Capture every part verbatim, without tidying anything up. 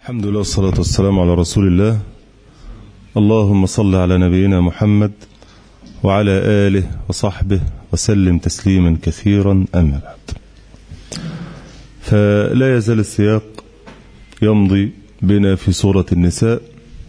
الحمد لله والصلاة والسلام على رسول الله. اللهم صل على نبينا محمد وعلى آله وصحبه وسلم تسليما كثيرا، أما بعد. فلا يزال السياق يمضي بنا في سورة النساء،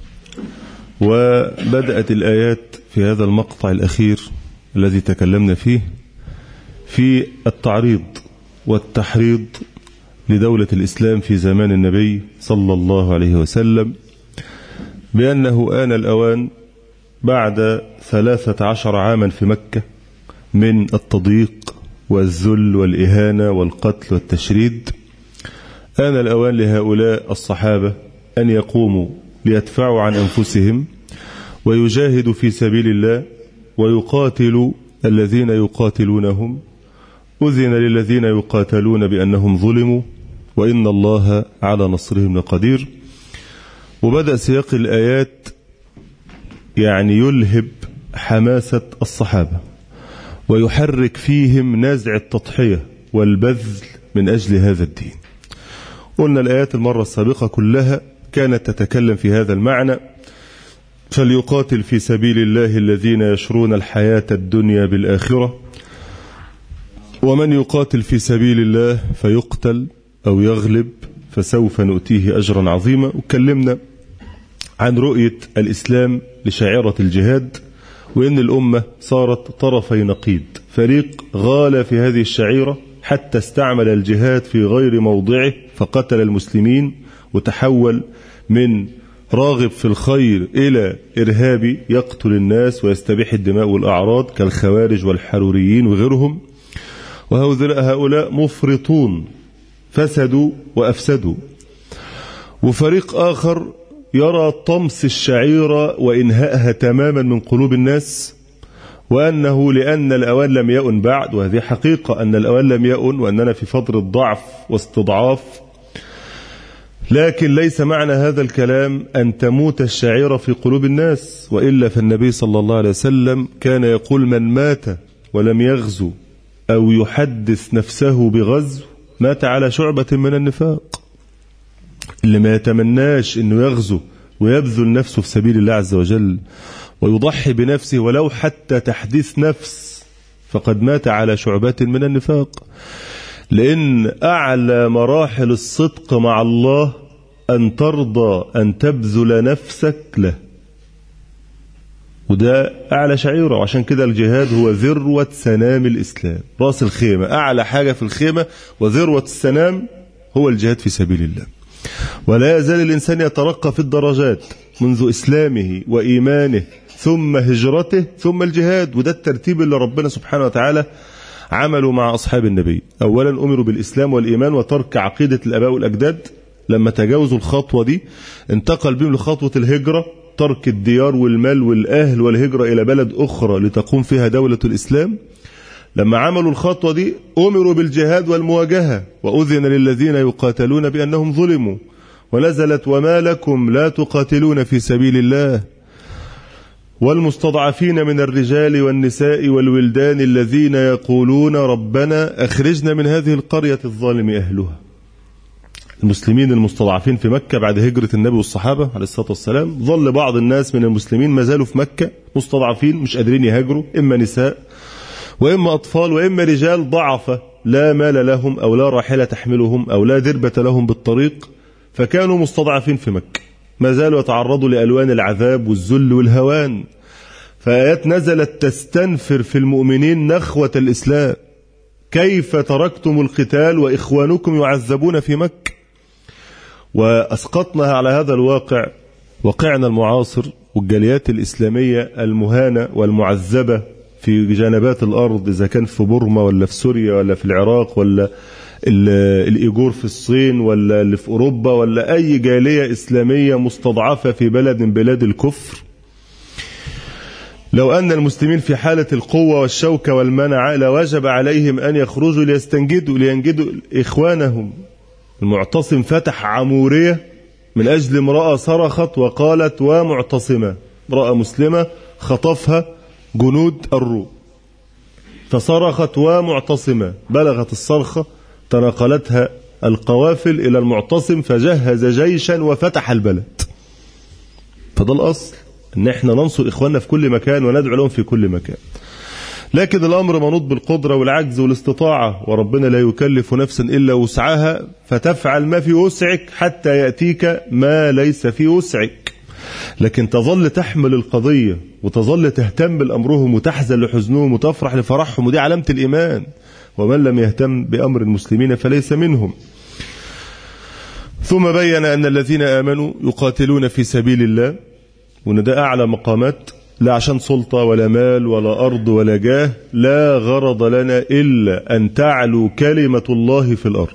وبدأت الآيات في هذا المقطع الأخير الذي تكلمنا فيه في التعريض والتحريض لدولة الإسلام في زمان النبي صلى الله عليه وسلم، بأنه آن الأوان بعد ثلاثة عشر عاما في مكة من التضييق والذل والإهانة والقتل والتشريد، آن الأوان لهؤلاء الصحابة أن يقوموا ليدفعوا عن أنفسهم ويجاهدوا في سبيل الله ويقاتلوا الذين يقاتلونهم. أذن للذين يقاتلون بأنهم ظلموا وإن الله على نصرهم لقدير. وبدأ سياق الآيات يعني يلهب حماسة الصحابة ويحرك فيهم نزع التضحية والبذل من أجل هذا الدين. قلنا الآيات المرة السابقة كلها كانت تتكلم في هذا المعنى: فليقاتل في سبيل الله الذين يشرون الحياة الدنيا بالآخرة، ومن يقاتل في سبيل الله فيقتل أو يغلب فسوف نؤتيه أجرا عظيما. وكلمنا عن رؤية الإسلام لشاعرة الجهاد، وإن الأمة صارت طرفي نقيض، فريق غال في هذه الشعيرة حتى استعمل الجهاد في غير موضعه فقتل المسلمين، وتحول من راغب في الخير إلى إرهابي يقتل الناس ويستبيح الدماء والأعراض كالخوارج والحروريين وغيرهم. وهؤلاء مفرطون فسدوا وأفسدوا. وفريق آخر يرى طمس الشعيرة وإنهائها تماما من قلوب الناس، وأنه لأن الأوان لم يؤن بعد، وهذه حقيقة أن الأوان لم يؤن وأننا في فترة ضعف واستضعاف، لكن ليس معنى هذا الكلام أن تموت الشعيرة في قلوب الناس، وإلا فالنبي صلى الله عليه وسلم كان يقول: من مات ولم يغزو أو يحدث نفسه بغزو مات على شعبة من النفاق. اللي ما يتمناش أنه يغزو ويبذل نفسه في سبيل الله عز وجل ويضحي بنفسه ولو حتى تحديث نفس فقد مات على شعبة من النفاق. لأن أعلى مراحل الصدق مع الله أن ترضى أن تبذل نفسك له، وده أعلى شعيرة. وعشان كده الجهاد هو ذروة سنام الإسلام، رأس الخيمة، أعلى حاجة في الخيمة وذروة السنام هو الجهاد في سبيل الله. ولا يزال الإنسان يترقى في الدرجات منذ إسلامه وإيمانه ثم هجرته ثم الجهاد، وده الترتيب اللي ربنا سبحانه وتعالى عملوا مع أصحاب النبي. أولا أمروا بالإسلام والإيمان وترك عقيدة الآباء والأجداد. لما تجاوزوا الخطوة دي انتقل بهم لخطوة الهجرة، ترك الديار والمال والأهل والهجرة إلى بلد أخرى لتقوم فيها دولة الإسلام. لما عملوا الخطوة دي أمروا بالجهاد والمواجهة، وأذن للذين يقاتلون بأنهم ظلموا، ونزلت: وما لكم لا تقاتلون في سبيل الله والمستضعفين من الرجال والنساء والولدان الذين يقولون ربنا أخرجنا من هذه القرية الظالم أهلها. المسلمين المستضعفين في مكة بعد هجرة النبي والصحابة عليه الصلاة والسلام، ظل بعض الناس من المسلمين ما زالوا في مكة مستضعفين مش قادرين يهاجروا، إما نساء وإما أطفال وإما رجال ضعفة لا مال لهم أو لا راحلة تحملهم أو لا دربة لهم بالطريق، فكانوا مستضعفين في مكة، ما زالوا يتعرضوا لألوان العذاب والذل والهوان. فآيات نزلت تستنفر في المؤمنين نخوة الإسلام: كيف تركتم القتال وإخوانكم يعذبون في مكة؟ وأسقطنا على هذا الواقع واقعنا المعاصر والجاليات الإسلامية المهانة والمعذبة في جانبات الأرض، إذا كان في بورما ولا في سوريا ولا في العراق ولا الإيجور في الصين ولا اللي في أوروبا ولا أي جالية إسلامية مستضعفة في بلد من بلاد الكفر. لو أن المسلمين في حالة القوة والشوكة والمنع لوجب عليهم أن يخرجوا ليستنجدوا لينجدوا إخوانهم. المعتصم فتح عمورية من أجل امرأة صرخت وقالت: ومعتصمة، امرأة مسلمة خطفها جنود الروم فصرخت ومعتصمة، بلغت الصرخة تناقلتها القوافل إلى المعتصم فجهز جيشا وفتح البلد. فده الأصل، ان احنا ننصر إخواننا في كل مكان وندعو لهم في كل مكان. لكن الأمر منوط بالقدرة والعجز والاستطاعة، وربنا لا يكلف نفسا إلا وسعها، فتفعل ما في وسعك حتى يأتيك ما ليس في وسعك. لكن تظل تحمل القضية وتظل تهتم بأمرهم وتحزن لحزنهم وتفرح لفرحهم، ودي علامة الإيمان. ومن لم يهتم بأمر المسلمين فليس منهم. ثم بين أن الذين آمنوا يقاتلون في سبيل الله، وأن ده أعلى مقامات، لا عشان سلطة ولا مال ولا أرض ولا جاه، لا غرض لنا إلا أن تعلو كلمة الله في الأرض،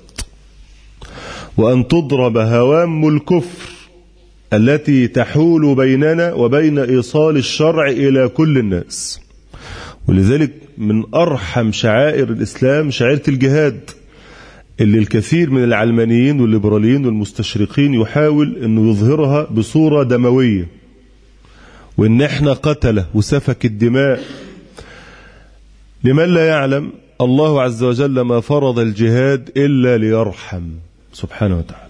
وأن تضرب هوام الكفر التي تحول بيننا وبين إيصال الشرع إلى كل الناس. ولذلك من أرحم شعائر الإسلام شعيرة الجهاد، اللي الكثير من العلمانيين والليبراليين والمستشرقين يحاول أنه يظهرها بصورة دموية، وإن احنا قتله وسفك الدماء. لمن لا يعلم، الله عز وجل ما فرض الجهاد إلا ليرحم سبحانه وتعالى.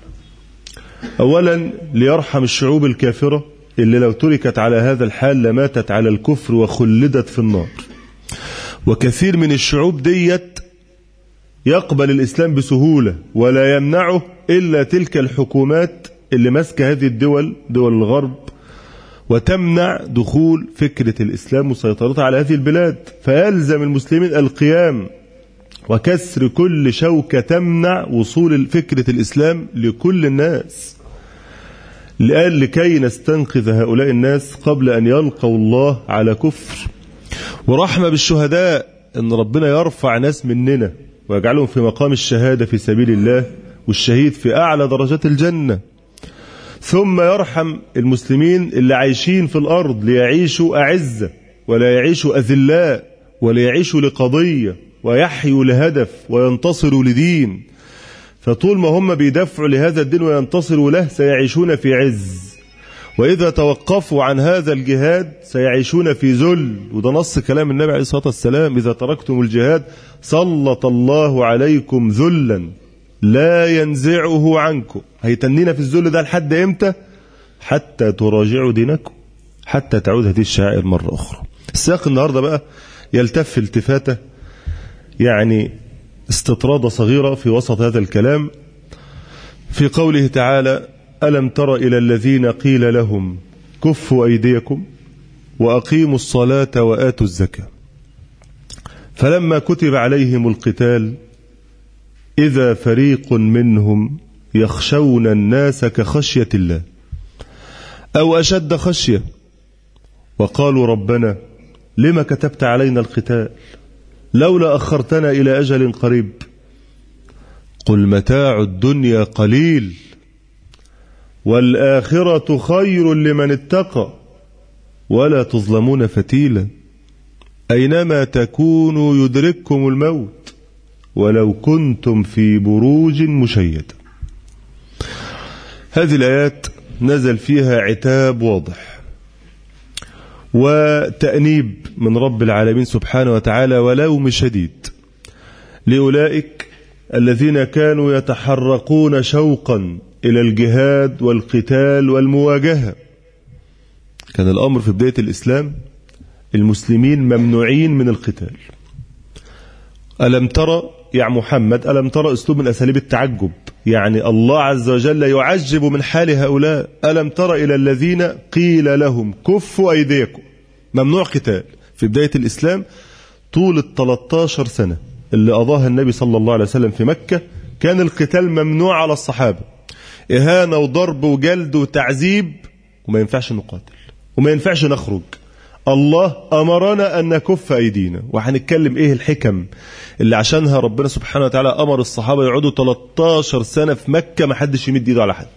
أولا ليرحم الشعوب الكافرة اللي لو تركت على هذا الحال لماتت على الكفر وخلدت في النار. وكثير من الشعوب ديت يقبل الإسلام بسهولة ولا يمنعه إلا تلك الحكومات اللي ماسكة هذه الدول، دول الغرب، وتمنع دخول فكرة الإسلام وسيطرتها على هذه البلاد. فيلزم المسلمين القيام وكسر كل شوكة تمنع وصول فكرة الإسلام لكل الناس، لكي نستنقذ هؤلاء الناس قبل أن يلقوا الله على كفر. ورحمة بالشهداء، أن ربنا يرفع ناس مننا ويجعلهم في مقام الشهادة في سبيل الله، والشهيد في أعلى درجات الجنة. ثم يرحم المسلمين اللي عايشين في الأرض ليعيشوا أعزة ولا يعيشوا أذلاء، ولا يعيشوا لقضية ويحيوا لهدف وينتصروا لدين. فطول ما هم بيدافعوا لهذا الدين وينتصروا له سيعيشون في عز، وإذا توقفوا عن هذا الجهاد سيعيشون في ذل. وده نص كلام النبي عليه الصلاة والسلام: إذا تركتم الجهاد سلط الله عليكم ذلا لا ينزعه عنكم. هيتنينا في الذل ده لحد إمتى؟ حتى تراجعوا دينكم، حتى تعود هذه الشعائر مرة أخرى. السياق النهاردة بقى يلتف التفاتة، يعني استطرادة صغيرة في وسط هذا الكلام، في قوله تعالى: ألم تر إلى الذين قيل لهم كفوا أيديكم وأقيموا الصلاة وآتوا الزكاة فلما كتب عليهم القتال إذا فريق منهم يخشون الناس كخشية الله أو أشد خشية وقالوا ربنا لما كتبت علينا القتال لولا أخرتنا إلى أجل قريب قل متاع الدنيا قليل والآخرة خير لمن اتقى ولا تظلمون فتيلا أينما تكونوا يدرككم الموت ولو كنتم في بروج مشيدة. هذه الآيات نزل فيها عتاب واضح وتأنيب من رب العالمين سبحانه وتعالى ولوم شديد لأولئك الذين كانوا يتحرقون شوقا إلى الجهاد والقتال والمواجهة. كان الأمر في بداية الإسلام المسلمين ممنوعين من القتال. ألم ترى يا محمد، ألم ترى أسلوب من أساليب التعجب، يعني الله عز وجل يعجب من حال هؤلاء. ألم ترى إلى الذين قيل لهم كفوا أيديكم، ممنوع قتال في بداية الإسلام. طول الثلاث عشرة سنة اللي قضاها النبي صلى الله عليه وسلم في مكة كان القتال ممنوع على الصحابة، إهانة وضرب وجلد وتعذيب، وما ينفعش نقاتل وما ينفعش نخرج. الله أمرنا أن نكف أيدينا، وهنتكلم إيه الحكم اللي عشانها ربنا سبحانه وتعالى أمر الصحابة يقعدوا ثلاث عشرة سنة في مكة ما حدش يمد إيده على حد،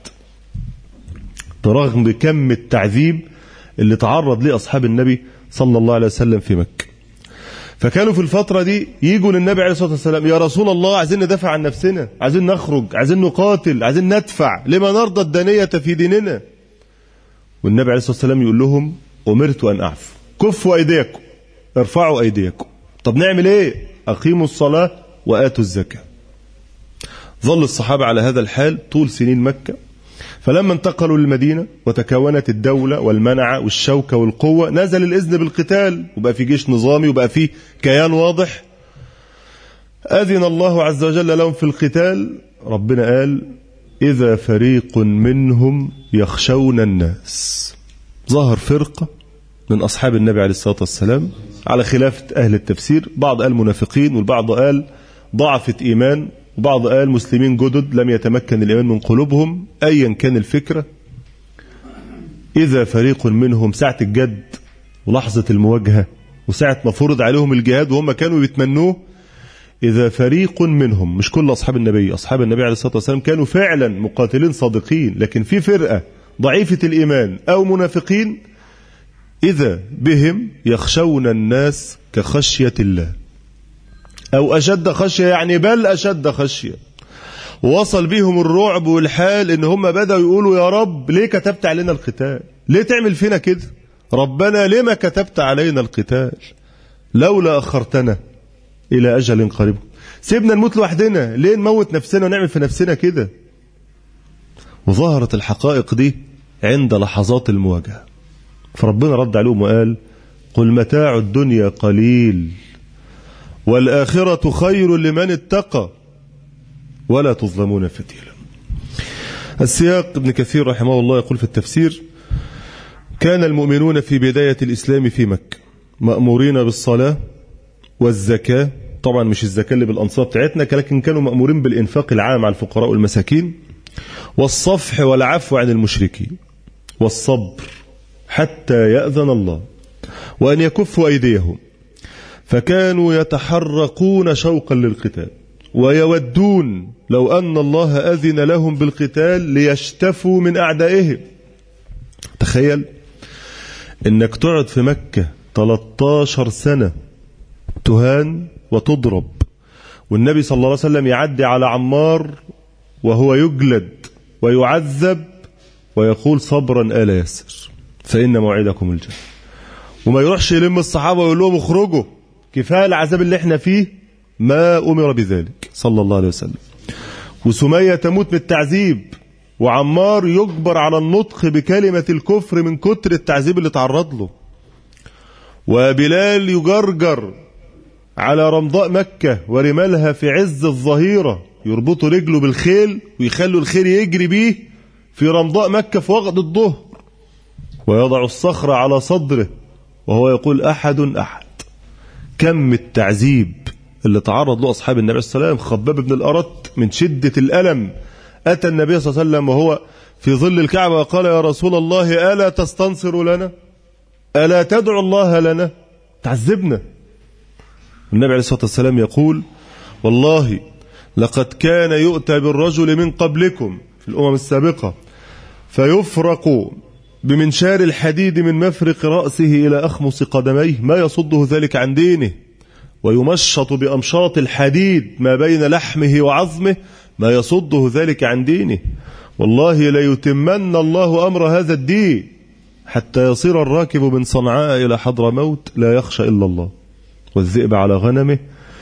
برغم كم التعذيب اللي تعرض ليه أصحاب النبي صلى الله عليه وسلم في مكة. فكانوا في الفترة دي يجوا للنبي عليه الصلاة والسلام: يا رسول الله عايزين ندافع عن نفسنا، عايزين نخرج، عايزين نقاتل، عايزين ندفع، لما نرضى الدنية في ديننا؟ والنبي عليه الصلاة والسلام يقول لهم: أمرت أن أعفو، كفوا أيديكم، ارفعوا أيديكم. طب نعمل إيه؟ أقيموا الصلاة وآتوا الزكاة. ظل الصحابة على هذا الحال طول سنين مكة. فلما انتقلوا للمدينة وتكونت الدولة والمنعة والشوكة والقوة نزل الإذن بالقتال وبقى في جيش نظامي وبقى في كيان واضح. أذن الله عز وجل لهم في القتال. ربنا قال إذا فريق منهم يخشون الناس. ظهر فرقة من أصحاب النبي عليه الصلاة والسلام على خلافة أهل التفسير، بعض قال منافقين والبعض قال ضعفة إيمان وبعض قال مسلمين جدد لم يتمكن الإيمان من قلوبهم. أيا كان الفكرة، إذا فريق منهم ساعة الجد ولحظة المواجهة وساعة ما فرض عليهم الجهاد وهم كانوا يتمنوه، إذا فريق منهم، مش كل أصحاب النبي، أصحاب النبي عليه الصلاة والسلام كانوا فعلا مقاتلين صادقين، لكن في فرقة ضعيفة الإيمان أو منافقين إذا بهم يخشون الناس كخشية الله أو أشد خشية، يعني بل أشد خشية. وصل بهم الرعب والحال إن هم بدأوا يقولوا يا رب ليه كتبت علينا القتال؟ ليه تعمل فينا كده؟ ربنا ليه ما كتبت علينا القتال؟ لولا أخرتنا إلى أجل قريب. سيبنا نموت لوحدنا، ليه نموت نفسنا ونعمل في نفسنا كده؟ وظهرت الحقائق دي عند لحظات المواجهة. فربنا رد عليهم وقال قل متاع الدنيا قليل والآخرة خير لمن اتقى ولا تظلمون فتيلا. السياق ابن كثير رحمه الله يقول في التفسير كان المؤمنون في بداية الإسلام في مكة مأمورين بالصلاة والزكاة، طبعا مش الزكاة اللي بالأنصاب بتاعتنا، لكن كانوا مأمورين بالإنفاق العام على الفقراء والمساكين، والصفح والعفو عن المشركين، والصبر حتى يأذن الله، وأن يكفوا أيديهم. فكانوا يتحرقون شوقا للقتال ويودون لو أن الله أذن لهم بالقتال ليشتفوا من أعدائهم. تخيل إنك تقعد في مكة ثلاثة عشر سنة تهان وتضرب، والنبي صلى الله عليه وسلم يعدي على عمار وهو يجلد ويعذب ويقول صبرا آل ياسر فإن موعدكم الجنة، وما يروحش يلم الصحابة ويقول لهم اخرجوا كفاية العذاب اللي احنا فيه، ما أمر بذلك صلى الله عليه وسلم. وسمية تموت من التعذيب وعمار يجبر على النطق بكلمة الكفر من كتر التعذيب اللي تعرض له، وبلال يجرجر على رمضاء مكة ورمالها في عز الظهيرة، يربطوا رجله بالخيل ويخلوا الخيل يجري بيه في رمضاء مكة في وقت الظهر، ويضع الصخرة على صدره وهو يقول أحد أحد. كم التعذيب اللي تعرض له أصحاب النبي صلى الله عليه وسلم. خباب بن الأرت من شدة الألم أتى النبي صلى الله عليه وسلم وهو في ظل الكعبة وقال يا رسول الله ألا تستنصر لنا؟ ألا تدعو الله لنا؟ تعذبنا. النبي عليه الصلاة والسلام يقول والله لقد كان يؤتى بالرجل من قبلكم في الأمم السابقة فيفرق بمنشار الحديد من مفرق رأسه إلى أخمص قدميه ما يصده ذلك عن دينه، ويمشط بأمشاط الحديد ما بين لحمه وعظمه ما يصده ذلك عن دينه. والله ليتمن الله أمر هذا الدين حتى يصير الراكب من صنعاء إلى حضرموت لا يخشى إلا الله والذئب على غنمه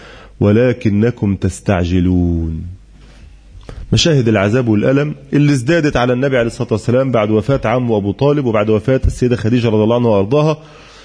ولكنكم تستعجلون. مشاهد العذاب والألم اللي ازدادت على النبي عليه الصلاة والسلام بعد وفاة عمه أبو طالب وبعد وفاة السيدة خديجة رضي الله عنها وأرضاها.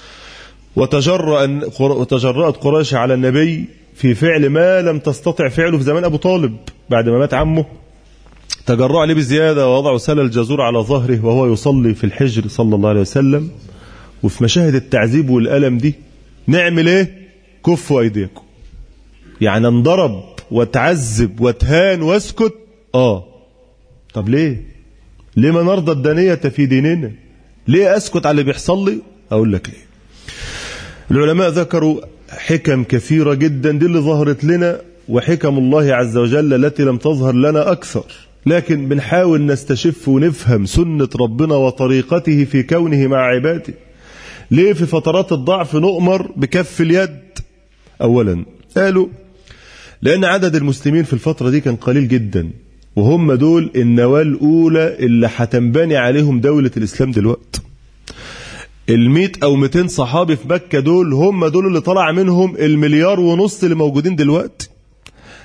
وتجرأ وتجرأت قريش على النبي في فعل ما لم تستطع فعله في زمان أبو طالب بعد ما مات عمه. تجرأ عليه بزيادة ووضعوا سل الجزور على ظهره وهو يصلي في الحجر صلى الله عليه وسلم. وفي مشاهد التعذيب والألم دي نعمل ايه؟ كفوا أيديكم. يعني انضرب وتعذب وتهان واسكت. اه طب ليه ليه ما نرضى الدنية في ديننا؟ ليه اسكت على اللي بيحصل لي؟ اقول لك ليه. العلماء ذكروا حكم كثيرة جدا دي اللي ظهرت لنا، وحكم الله عز وجل التي لم تظهر لنا أكثر، لكن بنحاول نستشف ونفهم سنة ربنا وطريقته في كونه مع عباده. ليه في فترات الضعف نؤمر بكف اليد؟ أولا قالوا لأن عدد المسلمين في الفترة دي كان قليل جدا، وهم دول النواة الأولى اللي هتنبني عليهم دولة الإسلام دلوقتي. المئة أو مئتين صحابي في مكة دول هم دول اللي طلع منهم المليار ونص اللي موجودين دلوقتي.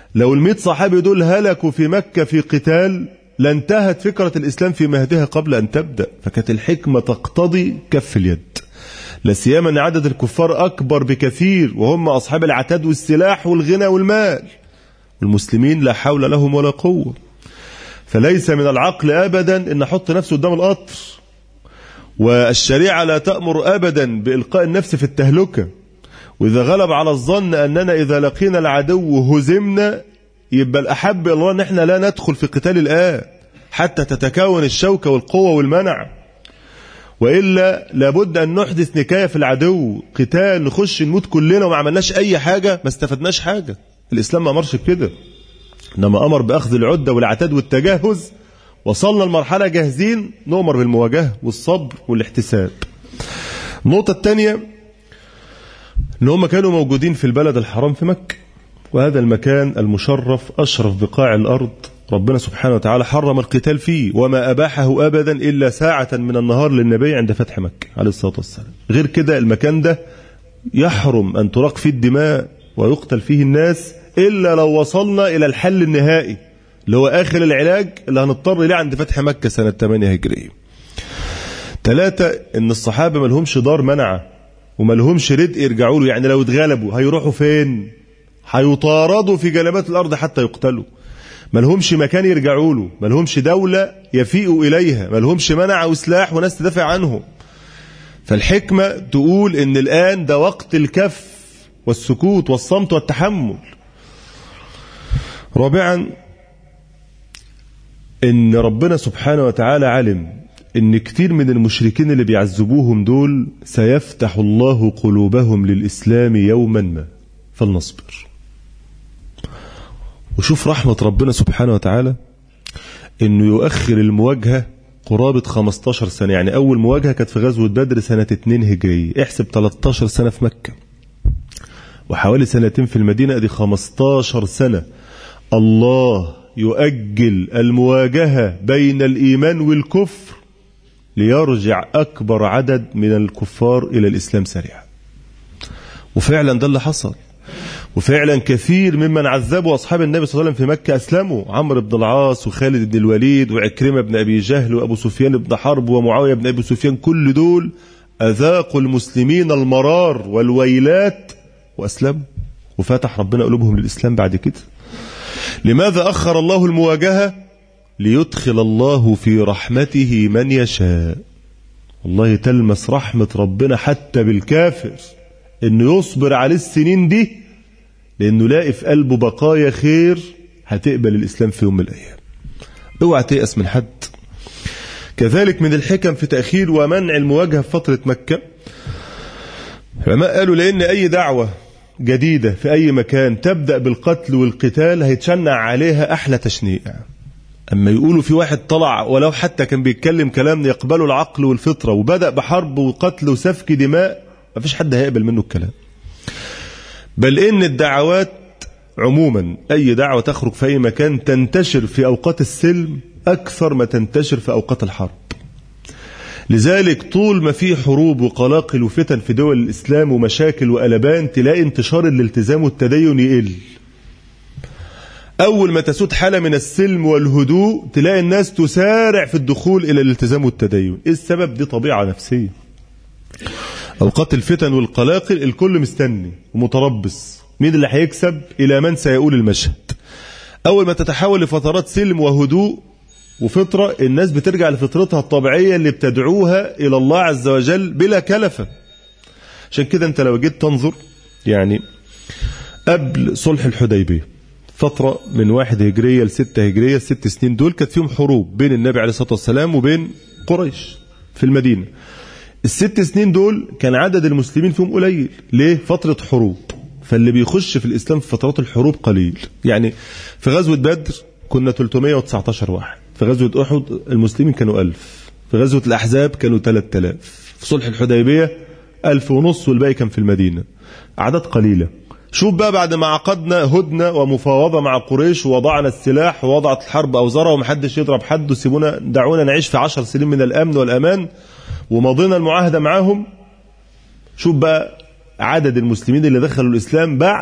لو المئة صحابي دول هلكوا في مكة في قتال لانتهت فكرة الإسلام في مهدها قبل أن تبدأ. فكانت الحكمة تقتضي كف اليد، لا سيما أن عدد الكفار أكبر بكثير وهم أصحاب العتاد والسلاح والغنى والمال، والمسلمين لا حول لهم ولا قوة. فليس من العقل أبدا أن أحط نفسي قدام القطر، والشريعة لا تأمر أبدا بإلقاء النفس في التهلكة. وإذا غلب على الظن أننا إذا لقينا العدو هزمنا، يبقى الأحب إلى الله أن احنا لا ندخل في قتال الآن حتى تتكون الشوكة والقوة والمنع، وإلا لابد أن نحدث نكاية في العدو، قتال نخش نموت كلنا وما عملناش أي حاجة، ما استفدناش حاجة. الإسلام ما أمرش بكده، إنما أمر بأخذ العدة والعتاد والتجهز. وصلنا المرحلة جاهزين، نؤمر بالمواجهة والصبر والاحتساب. النقطة الثانية إن هم كانوا موجودين في البلد الحرام في مكة، وهذا المكان المشرف أشرف بقاع الأرض، ربنا سبحانه وتعالى حرم القتال فيه وما أباحه أبدا إلا ساعة من النهار للنبي عند فتح مكة عليه الصلاة والسلام. غير كده المكان ده يحرم أن تراق فيه الدماء ويقتل فيه الناس إلا لو وصلنا إلى الحل النهائي اللي هو آخر العلاج اللي هنضطر إليه عند فتح مكة سنة ثمانية هجرية. ثلاثة، إن الصحابة ما لهمش دار منعة وما لهمش ردء يرجعوا له، يعني لو اتغلبوا هيروحوا فين؟ هيطاردوا في جلبات الأرض حتى يقتلوا. ما لهمش مكان يرجعوا له، ما لهمش دولة يفيئوا إليها، ما لهمش منع وسلاح وناس تدافع عنهم. فالحكمة تقول إن الآن ده وقت الكف والسكوت والصمت والتحمل. رابعا، إن ربنا سبحانه وتعالى علم إن كتير من المشركين اللي بيعذبوهم دول سيفتح الله قلوبهم للإسلام يوما ما، فلنصبر. وشوف رحمة ربنا سبحانه وتعالى إنه يؤخر المواجهة قرابة خمستاشر سنة. يعني أول مواجهة كانت في غزوة بدر سنة اتنين هجرية، احسب تلتاشر سنة في مكة وحوالي سنتين في المدينة، ادي خمستاشر سنة. الله يؤجل المواجهة بين الإيمان والكفر ليرجع أكبر عدد من الكفار إلى الإسلام سريعا. وفعلا ده اللي حصل، وفعلا كثير ممن عذبوا أصحاب النبي صلى الله عليه وسلم في مكة أسلموا. عمرو بن العاص وخالد بن الوليد وعكرمة بن أبي جهل وأبو سفيان بن حرب ومعاوية بن أبي سفيان، كل دول أذاقوا المسلمين المرار والويلات وأسلموا، وفتح ربنا قلوبهم للإسلام بعد كده. لماذا أخر الله المواجهة؟ ليدخل الله في رحمته من يشاء. والله تلمس رحمة ربنا حتى بالكافر إنه يصبر عليه السنين دي، لأنه لاقي في قلبه بقايا خير هتقبل الإسلام في يوم من الأيام. اوعى تيأس من حد. كذلك من الحكم في تأخير ومنع المواجهة في فترة مكة، العلماء قالوا لأن أي دعوة جديدة في أي مكان تبدأ بالقتل والقتال هيتشنع عليها أحلى تشنيع. أما يقولوا في واحد طلع ولو حتى كان بيتكلم كلام يقبله العقل والفطرة وبدأ بحرب وقتل وسفك دماء، ما فيش حد هيقبل منه الكلام. بل إن الدعوات عموما، أي دعوة تخرج في أي مكان تنتشر في أوقات السلم أكثر ما تنتشر في أوقات الحرب. لذلك طول ما في حروب وقلاقل وفتن في دول الإسلام ومشاكل وقلبان، تلاقي انتشار الالتزام والتدين يقل. أول ما تسود حالة من السلم والهدوء تلاقي الناس تسارع في الدخول إلى الالتزام والتدين. إيه السبب؟ دي طبيعة نفسية. أوقات الفتن والقلاقل الكل مستني ومتربص، مين اللي هيكسب؟ إلى من سيقول المشهد. أول ما تتحول لفترات سلم وهدوء وفطرة، الناس بترجع لفطرتها الطبيعية اللي بتدعوها إلى الله عز وجل بلا كلفة. عشان كده أنت لو جيت تنظر يعني قبل صلح الحديبية فترة من واحد هجرية لستة هجرية، الست سنين دول كانت فيهم حروب بين النبي عليه الصلاة والسلام وبين قريش في المدينة. الست سنين دول كان عدد المسلمين فيهم قليل. ليه؟ فترة حروب، فاللي بيخش في الإسلام في فترات الحروب قليل. يعني في غزوة بدر كنا ثلاثمائة وتسعة عشر واحد، في غزوة أحد المسلمين كانوا ألف، في غزوة الأحزاب كانوا ثلاثة آلاف، في صلح الحديبية ألف ونص والباقي كان في المدينة. أعداد قليلة. شوف بقى بعد ما عقدنا هدنة ومفاوضة مع قريش ووضعنا السلاح ووضعت الحرب أوزارها ومحدش يضرب حد وسيبونا دعونا نعيش في عشر سنين من الأمن والأمان ومضينا المعاهدة معاهم، شوف بقى عدد المسلمين اللي دخلوا الإسلام بعد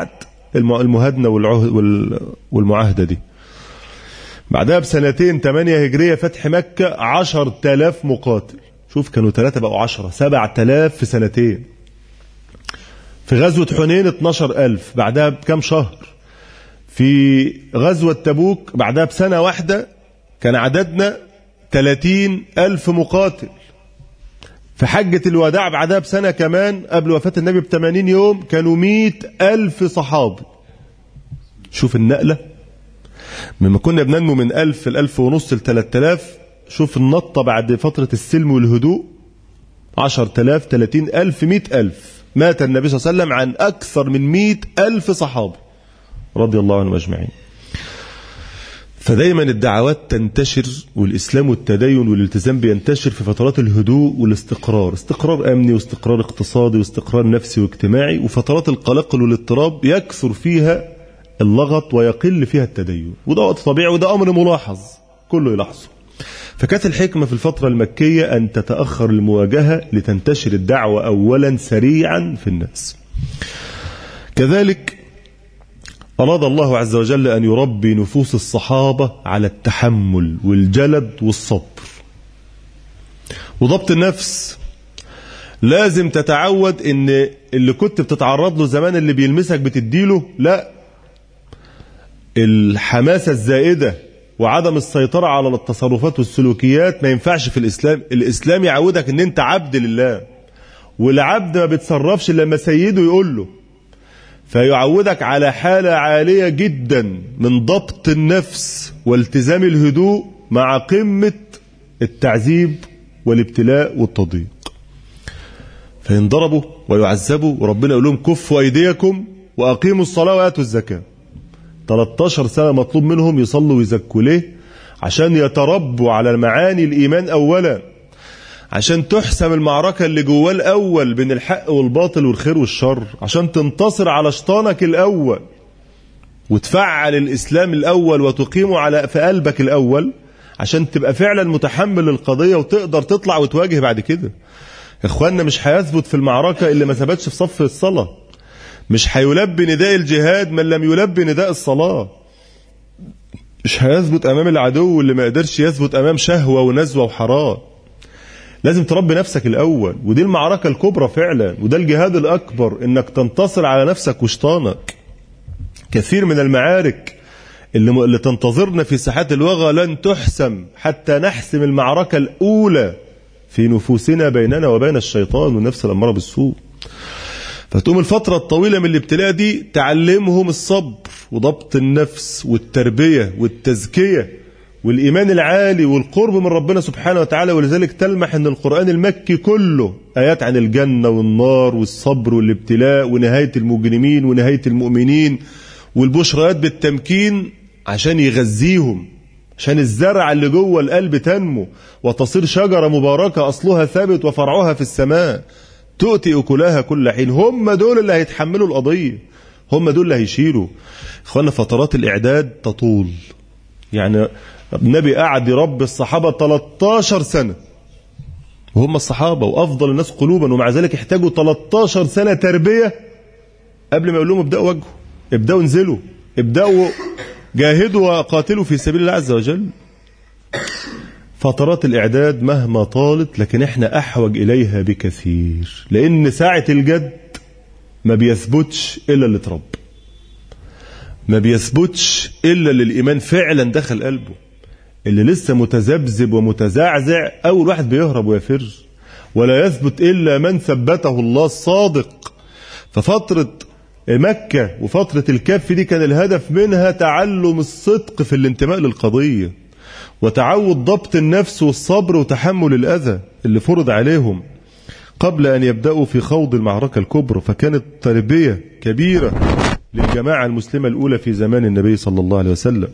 المهادنة والمعاهدة دي. بعدها بسنتين ثمانية هجرية فتح مكة عشر تلاف مقاتل. شوف كانوا ثلاثة بقوا عشرة، سبع تلاف في سنتين. في غزوة حنين اتناشر ألف بعدها بكم شهر. في غزوة تبوك بعدها بسنة واحدة كان عددنا ثلاثين ألف مقاتل. في حجة الوداع بعدها بسنة كمان قبل وفاة النبي بثمانين يوم كانوا مئة ألف صحابي. شوف النقلة مما كنا بننمو من ألف الألف ونص لثلاثة آلاف. شوف النطة بعد فترة السلم والهدوء، عشر تلاف، ثلاثين ألف، مئة ألف. مات النبي صلى الله عليه وسلم عن أكثر من مئة ألف صحابي رضي الله عنهم أجمعين. فدايما الدعوات تنتشر والإسلام والتدين والالتزام بينتشر في فترات الهدوء والاستقرار، استقرار أمني واستقرار اقتصادي واستقرار نفسي واجتماعي. وفترات القلق والاضطراب يكثر فيها اللغط ويقل فيها التدين، وده وقت طبيعي وده أمر ملاحظ كله يلاحظه. فكانت الحكمة في الفترة المكية أن تتأخر المواجهة لتنتشر الدعوة أولا سريعا في الناس. كذلك أراد الله عز وجل أن يربي نفوس الصحابة على التحمل والجلد والصبر وضبط النفس. لازم تتعود ان اللي كنت بتتعرض له زمان اللي بيلمسك بتديله، لا، الحماسة الزائدة وعدم السيطرة على التصرفات والسلوكيات ما ينفعش في الإسلام. الإسلام يعودك ان انت عبد لله، والعبد ما بيتصرفش لما سيده يقول له، فيعودك على حالة عالية جدا من ضبط النفس والتزام الهدوء مع قمة التعذيب والابتلاء والتضييق. فينضربوا ويعذبوا وربنا يقول لهم كفوا أيديكم وأقيموا الصلاة وآتوا الزكاة. ثلاثة عشر سنة مطلوب منهم يصلوا ويزكوا. ليه؟ عشان يتربوا على معاني الإيمان أولا، عشان تحسم المعركة اللي جواه الأول بين الحق والباطل والخير والشر، عشان تنتصر على شيطانك الأول وتفعل الإسلام الأول وتقيمه على في قلبك الأول، عشان تبقى فعلا متحمل للقضية وتقدر تطلع وتواجه بعد كده. إخواننا مش هيثبت في المعركة اللي ما ثبتش في صف الصلاة، مش هيلبي نداء الجهاد من لم يلبي نداء الصلاة، مش هيثبت أمام العدو اللي ما قدرش يثبت أمام شهوة ونزوة وحرام. لازم تربي نفسك الأول، ودي المعركة الكبرى فعلا، وده الجهاد الأكبر، إنك تنتصر على نفسك وشيطانك. كثير من المعارك اللي, م... اللي تنتظرنا في ساحات الوغى لن تحسم حتى نحسم المعركة الأولى في نفوسنا بيننا وبين الشيطان والنفس الأمارة بالسوء. فتقوم الفترة الطويلة من الابتلاء دي تعلمهم الصبر وضبط النفس والتربية والتزكية والإيمان العالي والقرب من ربنا سبحانه وتعالى. ولذلك تلمح أن القرآن المكي كله آيات عن الجنة والنار والصبر والابتلاء ونهاية المجرمين ونهاية المؤمنين والبشريات بالتمكين، عشان يغذيهم، عشان الزرع اللي جوه القلب تنمو وتصير شجرة مباركة أصلها ثابت وفرعها في السماء تؤتي أكلها كل حين. هم دول اللي هيتحملوا القضية، هم دول اللي هيشيلوا. إخوانا فترات الإعداد تطول، يعني النبي قعد يربي الصحابة ثلاثة عشر سنة وهم الصحابة وأفضل الناس قلوبا، ومع ذلك احتاجوا ثلاثة عشر سنة تربية قبل ما يقول لهم ابدأوا واجهوا، ابدأوا انزلوا، ابدأوا جاهدوا وقاتلوا في سبيل الله عز وجل. فترات الإعداد مهما طالت لكن احنا أحوج إليها بكثير، لأن ساعة الجد ما بيثبتش إلا اللي اتربى، ما بيثبتش إلا اللي الإيمان فعلا دخل قلبه. اللي لسه متذبذب ومتزعزع أول واحد بيهرب ويفر، ولا يثبت إلا من ثبته الله الصادق. ففترة مكة وفترة الكف دي كان الهدف منها تعلم الصدق في الانتماء للقضية، وتعود ضبط النفس والصبر وتحمل الأذى اللي فرض عليهم قبل أن يبدأوا في خوض المعركة الكبرى. فكانت تربية كبيرة للجماعة المسلمة الأولى في زمان النبي صلى الله عليه وسلم.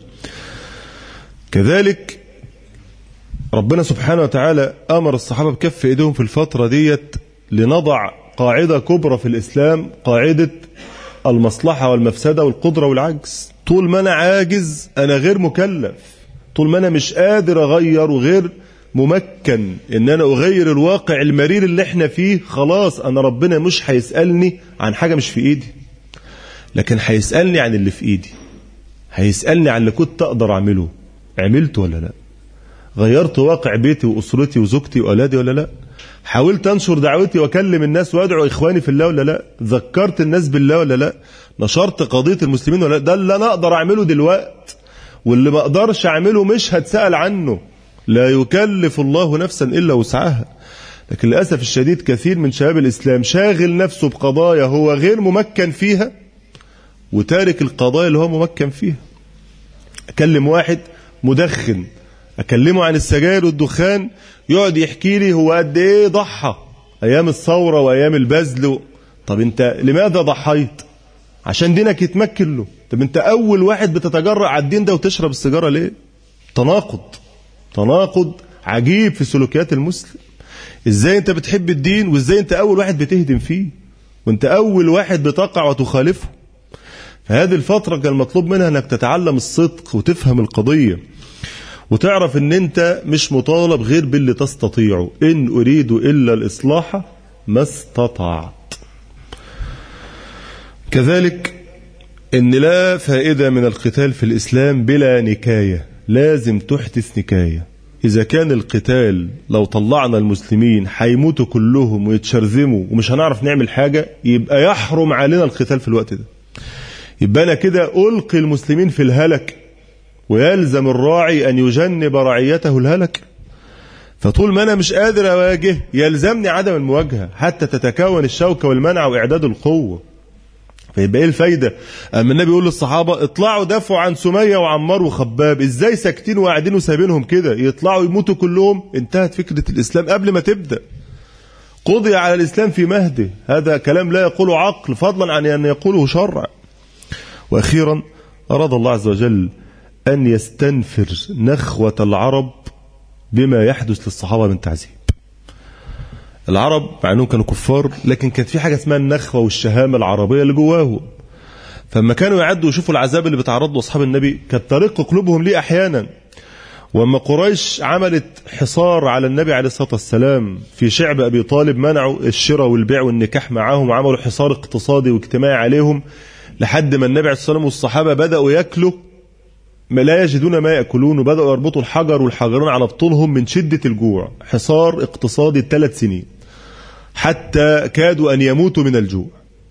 كذلك ربنا سبحانه وتعالى أمر الصحابة بكف إيديهم في الفترة ديت لنضع قاعدة كبرى في الإسلام، قاعدة المصلحة والمفسدة والقدرة والعجز. طول ما أنا عاجز أنا غير مكلف، طول ما أنا مش قادر أغير وغير ممكن إن أنا أغير الواقع المرير اللي احنا فيه، خلاص أنا ربنا مش هيسألني عن حاجة مش في إيدي. لكن هيسألني عن اللي في ايدي، هيسألني عن اللي كنت اقدر اعمله، عملته ولا لا؟ غيرت واقع بيتي واسرتي وزوجتي واولادي ولا لا؟ حاولت انشر دعوتي واكلم الناس وادعو اخواني في الله ولا لا؟ ذكرت الناس بالله ولا لا؟ نشرت قضية المسلمين ولا لا؟ ده اللي انا اقدر اعمله دلوقتي، واللي ما اقدرش اعمله مش هتسأل عنه. لا يكلف الله نفسا الا وسعها. لكن للاسف الشديد كثير من شباب الاسلام شاغل نفسه بقضايا هو غير ممكن فيها، وتارك القضايا اللي هو ممكن فيها. اكلم واحد مدخن، اكلمه عن السجاير والدخان، يقعد يحكي لي هو قد ايه ضحى ايام الثوره وايام البذل. طب انت لماذا ضحيت؟ عشان دينك يتمكن له. طب انت اول واحد بتتجرأ على الدين ده وتشرب السيجاره ليه؟ تناقض، تناقض عجيب في سلوكيات المسلم. ازاي انت بتحب الدين وازاي انت اول واحد بتهدم فيه وانت اول واحد بتقع وتخالفه؟ فهذه الفتره كان مطلوب منها انك تتعلم الصدق وتفهم القضيه، وتعرف ان انت مش مطالب غير باللي تستطيعه. ان اريد الا الاصلاح ما استطعت. كذلك ان لا فائدة من القتال في الاسلام بلا نكاية، لازم تحدث نكاية. اذا كان القتال لو طلعنا المسلمين هيموتوا كلهم ويتشرذموا ومش هنعرف نعمل حاجة، يبقى يحرم علينا القتال في الوقت ده. يبقى انا كده القي المسلمين في الهلك، ويلزم الراعي أن يجنب رعيته الهلك. فطول ما أنا مش قادر أواجه يلزمني عدم المواجهة حتى تتكون الشوكة والمنع وإعداد القوة. فيبقى إيه الفايدة أما النبي يقول للصحابة اطلعوا دافعوا عن سمية وعمار وخباب؟ إزاي ساكتين وقاعدين وسايبينهم كده يطلعوا يموتوا كلهم؟ انتهت فكرة الإسلام قبل ما تبدأ. قضي على الإسلام في مهده. هذا كلام لا يقوله عقل فضلا عن أن يقوله شرع. وأخيرا أراد الله عز وجل أن يستنفر نخوة العرب بما يحدث للصحابة من تعذيب. العرب مع أنهم كانوا كفار لكن كانت في حاجة اسمها النخوة والشهامة العربية اللي جواهم. فلما كانوا يعدوا ويشوفوا العذاب اللي بتعرض له أصحاب النبي كانت ترق قلوبهم ليه أحيانا. وأما قريش عملت حصار على النبي عليه الصلاة والسلام في شعب أبي طالب، منعوا الشراء والبيع والنكاح معاهم وعملوا حصار اقتصادي واجتماعي عليهم لحد ما النبي عليه الصلاة والسلام والصحابة بدأوا يأكلوا ما لا يجدون ما يأكلون، وبدأوا يربطوا الحجر والحجرين على بطولهم من شدة الجوع. حصار اقتصادي ثلاث سنين حتى كادوا أن يموتوا من الجوع.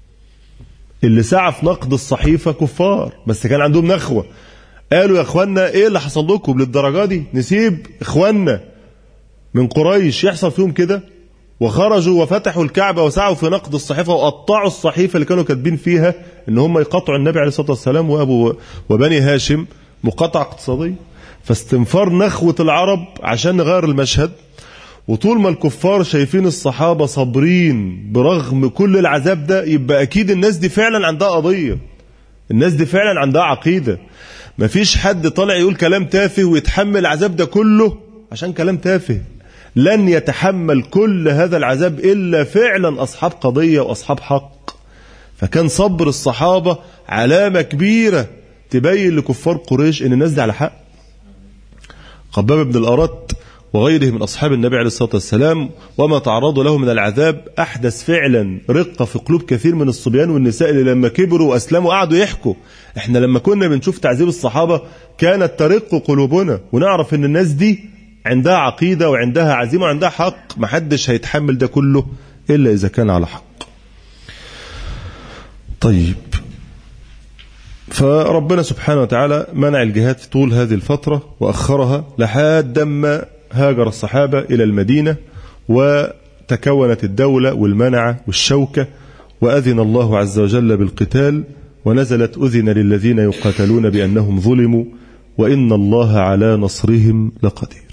اللي سعى في نقد الصحيفة كفار بس كان عندهم نخوة. قالوا يا اخوانا ايه اللي حصل لكم للدرجة دي؟ نسيب اخوانا من قريش يحصل فيهم كده؟ وخرجوا وفتحوا الكعبة وسعوا في نقد الصحيفة وقطعوا الصحيفة اللي كانوا كاتبين فيها ان هم يقطعوا النبي عليه الصلاة والسلام وابو وبني هاشم مقاطعة اقتصادية. فاستنفار نخوة العرب عشان نغير المشهد. وطول ما الكفار شايفين الصحابة صابرين برغم كل العذاب ده، يبقى اكيد الناس دي فعلا عندها قضية، الناس دي فعلا عندها عقيدة. مفيش حد طالع يقول كلام تافه ويتحمل العذاب ده كله عشان كلام تافه. لن يتحمل كل هذا العذاب إلا فعلا أصحاب قضية وأصحاب حق. فكان صبر الصحابة علامة كبيرة تبين لكفار قريش إن الناس دي على حق. خباب بن الأرت وغيره من أصحاب النبي عليه الصلاة والسلام وما تعرضوا له من العذاب أحدث فعلا رقة في قلوب كثير من الصبيان والنساء اللي لما كبروا وأسلموا قعدوا يحكوا إحنا لما كنا بنشوف تعذيب الصحابة كانت ترق قلوبنا، ونعرف إن الناس دي عندها عقيدة وعندها عزيمة وعندها حق. محدش هيتحمل ده كله إلا إذا كان على حق. طيب، فربنا سبحانه وتعالى منع الجهاد طول هذه الفترة وأخرها لحد ما هاجر الصحابة إلى المدينة وتكونت الدولة والمنعة والشوكة، وأذن الله عز وجل بالقتال، ونزلت أذن للذين يقاتلون بأنهم ظلموا وإن الله على نصرهم لقدير.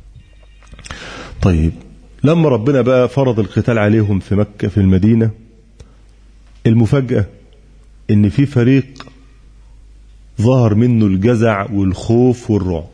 طيب، لما ربنا بقى فرض القتال عليهم في مكة في المدينة، المفاجأة إن في فريق ظهر منه الجزع والخوف والرعب.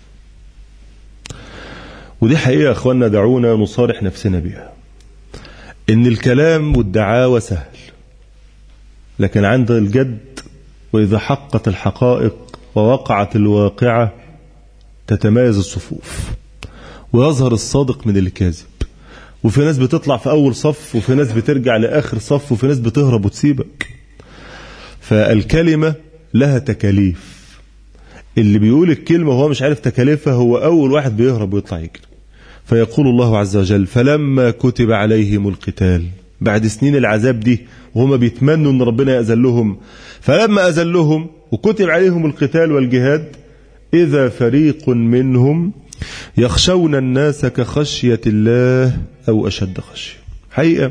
ودي حقيقة أخوانا دعونا نصارح نفسنا بها، إن الكلام والدعاوى سهل، لكن عند الجد وإذا حقت الحقائق ووقعت الواقعة تتميز الصفوف ويظهر الصادق من الكاذب. وفي ناس بتطلع في أول صف وفي ناس بترجع لآخر صف وفي ناس بتهرب وتسيبك. فالكلمة لها تكاليف. اللي بيقول الكلمة وهو مش عارف تكاليفها هو أول واحد بيهرب ويطلع يجري. فيقول الله عز وجل فلما كتب عليهم القتال، بعد سنين العذاب دي وهم بيتمنوا ان ربنا يأذلهم، فلما أذلهم وكتب عليهم القتال والجهاد إذا فريق منهم يخشون الناس كخشية الله أو أشد خشية. حقيقة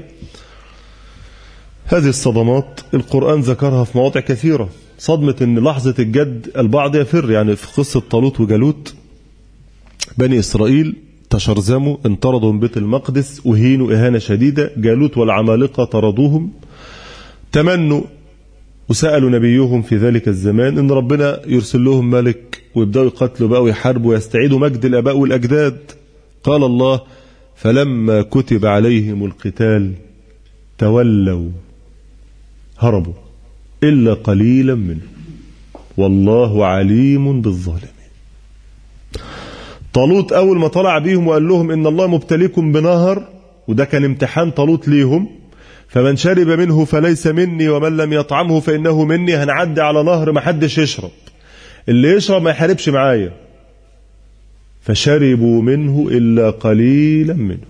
هذه الصدمات القرآن ذكرها في مواضع كثيرة. صدمة ان لحظة الجد البعض يفر، يعني في قصة طالوت وجالوت بني إسرائيل تشرذموا، انطردوا من بيت المقدس وهينوا إهانة شديدة. جالوت والعمالقة طردوهم، تمنوا وسألوا نبيهم في ذلك الزمان ان ربنا يرسل لهم ملك ويبدأوا يقتلوا بقى ويحاربوا ويستعيدوا مجد الآباء والأجداد. قال الله فلما كتب عليهم القتال تولوا، هربوا إلا قليلا منهم والله عليم بالظالمين. طالوت أول ما طلع بيهم وقال لهم إن الله مبتليكم بنهر، وده كان امتحان طالوت ليهم، فمن شرب منه فليس مني ومن لم يطعمه فإنه مني. هنعدي على نهر ما حدش يشرب، اللي يشرب ما يحاربش معايا. فشربوا منه إلا قليلا منه،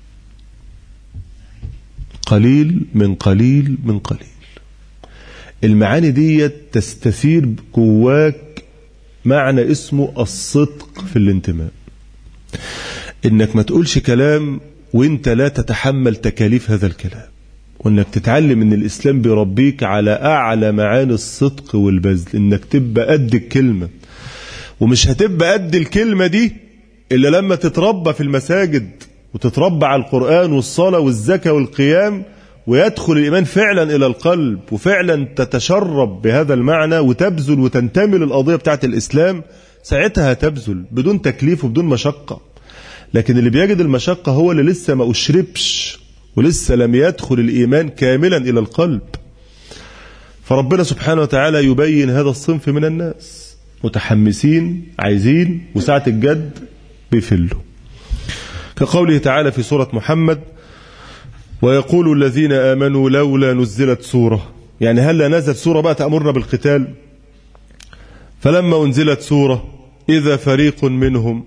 قليل من قليل من قليل. المعاني دي تستثير جواك معنى اسمه الصدق في الانتماء، انك ما تقولش كلام وانت لا تتحمل تكاليف هذا الكلام، وانك تتعلم ان الاسلام بيربيك على اعلى معاني الصدق والبذل، انك تبقى قد الكلمة. ومش هتبقى قد الكلمة دي الا لما تتربى في المساجد وتتربى على القرآن والصلاة والزكاة والقيام، ويدخل الإيمان فعلا إلى القلب، وفعلا تتشرب بهذا المعنى وتبذل وتنتمي للقضية بتاعت الإسلام. ساعتها هتبذل بدون تكليف وبدون مشقة. لكن اللي بيجد المشقة هو اللي لسه ما أشربش ولسه لم يدخل الإيمان كاملا إلى القلب. فربنا سبحانه وتعالى يبين هذا الصنف من الناس، متحمسين عايزين، وساعة الجد بيفلوا، كقوله تعالى في سورة محمد ويقول الذين آمنوا لولا نزلت سورة، يعني هل نزلت سورة بقى تأمرنا بالقتال؟ فلما أنزلت سورة إذا فريق منهم،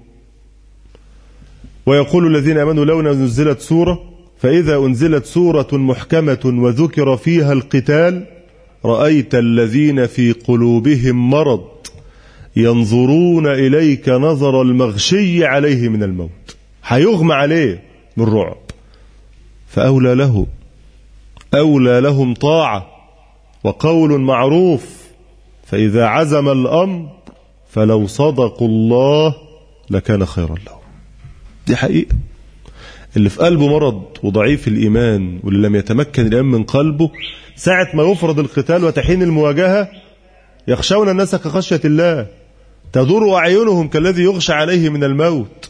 ويقول الذين آمنوا لولا نزلت سورة، فإذا أنزلت سورة محكمة وذكر فيها القتال رأيت الذين في قلوبهم مرض ينظرون إليك نظر المغشي عليه من الموت، هيغمى عليه من رعب. فأولى له أولى لهم طاعة وقول معروف، فإذا عزم الأمر فلو صدقوا الله لكان خيرا لهم. دي حقيقة. اللي في قلبه مرض وضعيف الإيمان واللي لم يتمكن الإيمان من قلبه، ساعة ما يفرض القتال وتحين المواجهة يخشون الناس كخشية الله، تدور أعينهم كالذي يغشى عليه من الموت.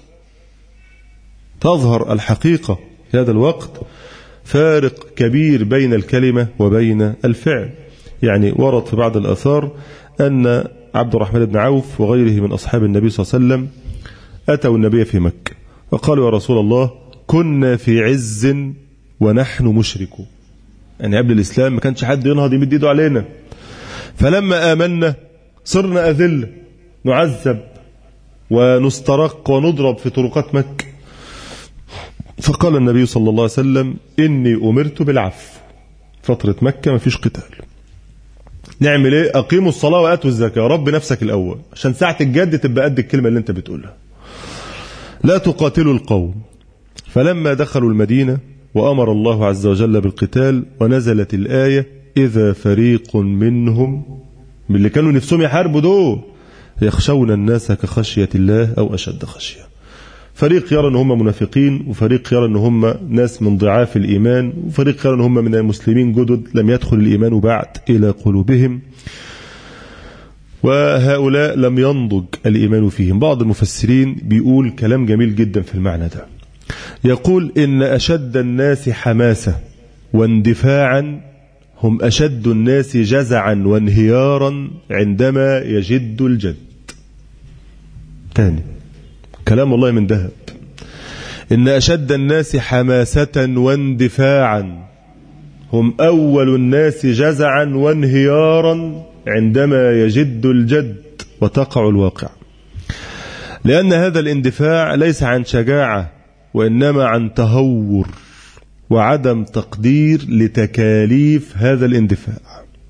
تظهر الحقيقة في هذا الوقت، فارق كبير بين الكلمة وبين الفعل. يعني ورد في بعض الآثار أن عبد الرحمن بن عوف وغيره من أصحاب النبي صلى الله عليه وسلم أتوا النبي في مكة وقالوا يا رسول الله كنا في عز ونحن مشركون، يعني قبل الإسلام ما كانش حد ينهض يمد ايده علينا، فلما آمنا صرنا أذل نعذب ونسترق ونضرب في طرقات مكة. فقال النبي صلى الله عليه وسلم إني أمرت بالعفو، فترة مكة ما فيش قتال، نعمل إيه؟ أقيموا الصلاة وآتوا الزكاة، رب نفسك الأول عشان ساعة الجد تبقى قد الكلمة اللي أنت بتقولها. لا تقاتلوا القوم. فلما دخلوا المدينة وأمر الله عز وجل بالقتال ونزلت الآية إذا فريق منهم، من اللي كانوا نفسهم يحاربوا دول، يخشون الناس كخشية الله أو أشد خشية. فريق يرى أن هم منافقين، وفريق يرى أن هم ناس من ضعاف الإيمان، وفريق يرى أن هم من المسلمين جدد لم يدخل الإيمان بعد إلى قلوبهم، وهؤلاء لم ينضج الإيمان فيهم. بعض المفسرين بيقول كلام جميل جدا في المعنى ده، يقول إن أشد الناس حماسة واندفاعا هم أشد الناس جزعا وانهيارا عندما يجد الجد. تاني كلام والله من ذهب. إن أشد الناس حماسة واندفاعا هم أول الناس جزعا وانهيارا عندما يجد الجد وتقع الواقع، لأن هذا الاندفاع ليس عن شجاعة وإنما عن تهور وعدم تقدير لتكاليف هذا الاندفاع،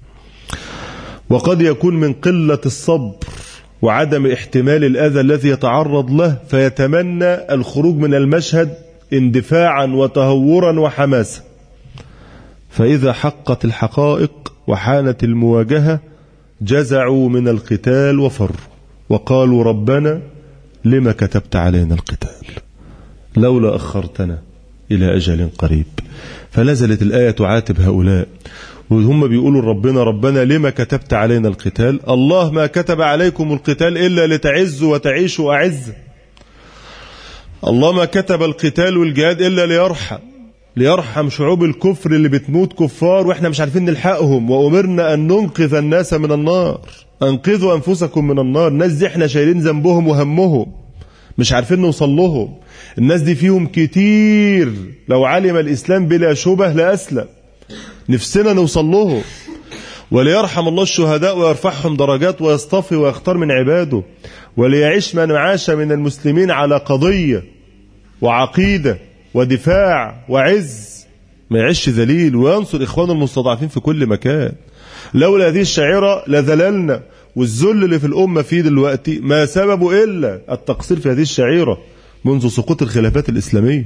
وقد يكون من قلة الصبر وعدم احتمال الأذى الذي يتعرض له فيتمنى الخروج من المشهد اندفاعا وتهورا وحماسا، فإذا حقت الحقائق وحانت المواجهة جزعوا من القتال وفروا وقالوا ربنا لما كتبت علينا القتال لولا أخرتنا إلى أجل قريب. فنزلت الآية تعاتب هؤلاء وهم بيقولوا ربنا ربنا لما كتبت علينا القتال. الله ما كتب عليكم القتال إلا لتعزوا وتعيشوا أعز. الله ما كتب القتال والجهاد إلا ليرحم ليرحم شعوب الكفر اللي بتموت كفار وإحنا مش عارفين نلحقهم، وأمرنا أن ننقذ الناس من النار. أنقذوا أنفسكم من النار. الناس دي إحنا شايلين ذنبهم وهمهم مش عارفين نوصل لهم. الناس دي فيهم كتير لو علم الإسلام بلا شبه لأسلم، نفسنا نوصل لهم. وليرحم الله الشهداء ويرفعهم درجات ويصطفي ويختار من عباده، وليعيش من عاش من المسلمين على قضية وعقيدة ودفاع وعز، ما يعيش ذليل، وينصر إخوانه المستضعفين في كل مكان. لولا هذه الشعيرة لذللنا، والذل اللي في الأمة فيه دلوقتي ما سببه إلا التقصير في هذه الشعيرة منذ سقوط الخلافات الإسلامية.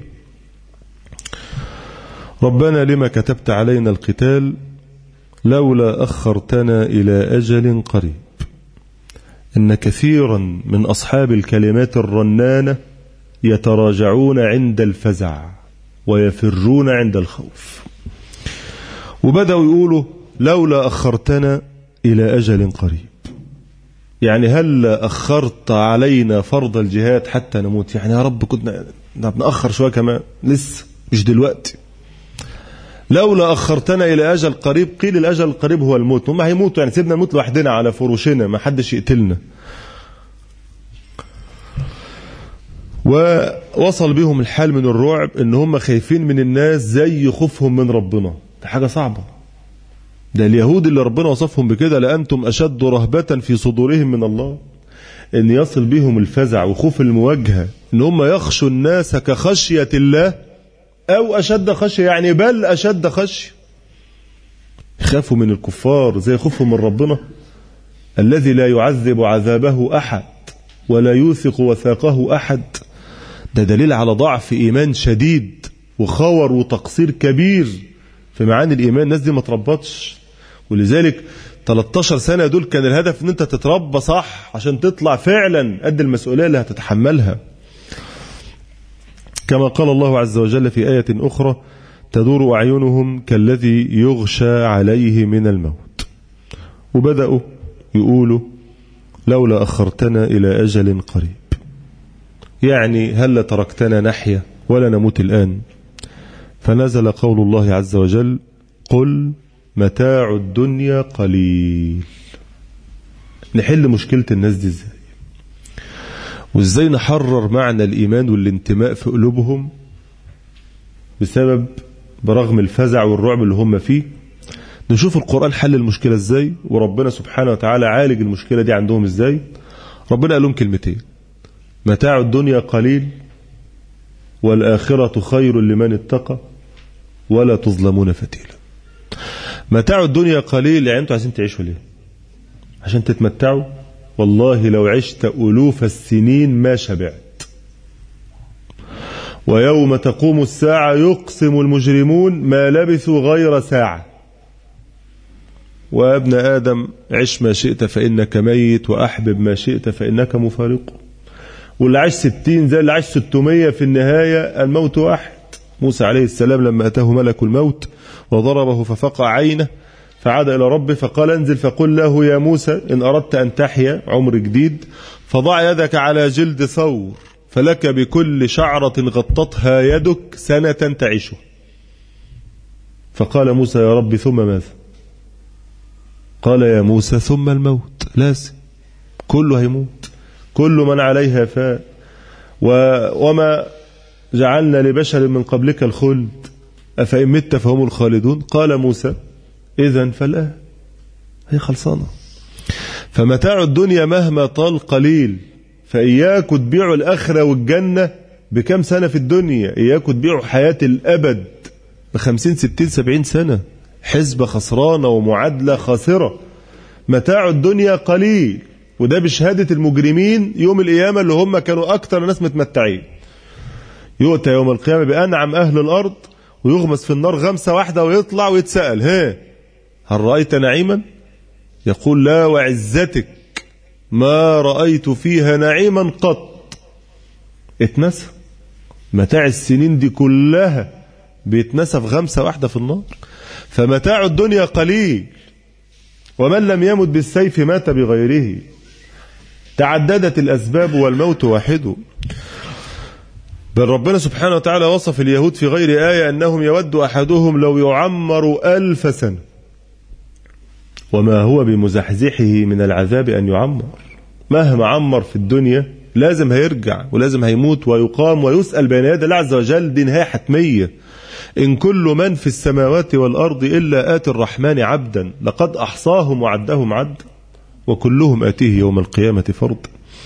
ربنا لما كتبت علينا القتال لولا أخرتنا إلى أجل قريب. إن كثيرا من أصحاب الكلمات الرنانة يتراجعون عند الفزع ويفرون عند الخوف، وبدأوا يقولوا لولا أخرتنا إلى أجل قريب، يعني هل أخرت علينا فرض الجهاد حتى نموت؟ يعني يا رب كنا بنأخر شوية كمان، لسه مش دلوقتي. لولا أخرتنا إلى أجل قريب، قيل الأجل القريب هو الموت. هم هيموتوا يعني سيبنا نموت لوحدنا على فروشنا ما حدش يقتلنا. ووصل بهم الحال من الرعب ان هم خايفين من الناس زي خوفهم من ربنا. ده حاجة صعبة. ده اليهود اللي ربنا وصفهم بكده لأنتم أشد رهبة في صدورهم من الله، ان يصل بهم الفزع وخوف المواجهة ان هم يخشوا الناس كخشية الله أو أشد خشية، يعني بل أشد خشية. خافوا من الكفار زي خوفهم من ربنا الذي لا يعذب عذابه أحد ولا يوثق وثاقه أحد. ده دليل على ضعف إيمان شديد وخور وتقصير كبير في معاني الإيمان. الناس دي ما تربطش، ولذلك ثلاثة عشر سنة دول كان الهدف ان انت تتربى صح عشان تطلع فعلا قد المسؤولية اللي هتتحملها. كما قال الله عز وجل في آية أخرى تدور أعينهم كالذي يغشى عليه من الموت. وبدأوا يقولوا لولا أخرتنا إلى أجل قريب، يعني هل تركتنا نحيا ولا نموت الآن؟ فنزل قول الله عز وجل قل متاع الدنيا قليل. نحل مشكلة الناس دي ازاي؟ وازاي نحرر معنى الإيمان والانتماء في قلوبهم بسبب برغم الفزع والرعب اللي هم فيه؟ نشوف القرآن حل المشكلة ازاي، وربنا سبحانه وتعالى عالج المشكلة دي عندهم ازاي. ربنا قال لهم كلمتين: متاع الدنيا قليل والآخرة خير لمن اتقى ولا تظلمون فتيلا. متاع الدنيا قليل، يعني انتوا عايزين تعيشوا ليه؟ عشان تتمتعوا؟ والله لو عشت ألوف السنين ما شبعت. ويوم تقوم الساعة يقسم المجرمون ما لبثوا غير ساعة. وابن آدم عش ما شئت فإنك ميت وأحبب ما شئت فإنك مفارق. واللي عاش ستين زي اللي عاش ستمية، في النهاية الموت واحد. موسى عليه السلام لما أتاه ملك الموت وضربه ففقع عينه فعاد إلى ربه فقال انزل فقل له يا موسى إن أردت أن تحيا عمر جديد فضع يدك على جلد ثور فلك بكل شعرة غطتها يدك سنة تعيشه. فقال موسى يا رب ثم ماذا؟ قال يا موسى ثم الموت. لازم كله هيموت، كل من عليها فان، وما جعلنا لبشر من قبلك الخلد أفإن مت فهم الخالدون. قال موسى إذن فلا، هي خلصانة. فمتاع الدنيا مهما طال قليل، فإياكوا تبيعوا الآخرة والجنة بكم سنة في الدنيا، إياكوا تبيعوا حياة الأبد بخمسين ستين سبعين سنة، حسبة خسرانة ومعادلة خاسرة. متاع الدنيا قليل، وده بشهادة المجرمين يوم القيامة اللي هم كانوا أكتر ناس متمتعين. يؤتى يوم القيامة بأنعم أهل الأرض ويغمس في النار غمسة واحدة ويطلع ويتسأل: ها هل رأيت نعيما؟ يقول: لا وعزتك ما رأيت فيها نعيما قط. اتنسى متاع السنين دي كلها، بيتنسى في غمسة واحدة في النار. فمتاع الدنيا قليل، ومن لم يمت بالسيف مات بغيره. تعددت الأسباب والموت واحد. بل ربنا سبحانه وتعالى وصف اليهود في غير آية أنهم يود أحدهم لو يعمر ألف سنة وما هو بمزحزحه من العذاب أن يعمر. مهما عمر في الدنيا لازم هيرجع، ولازم هيموت ويقام ويسأل بين يدي الله عز وجل. دي نهاية حتمية. إن كل من في السماوات والأرض إلا آتي الرحمن عبدا لقد أحصاهم وعدهم عدا وكلهم آتيه يوم القيامة فردا.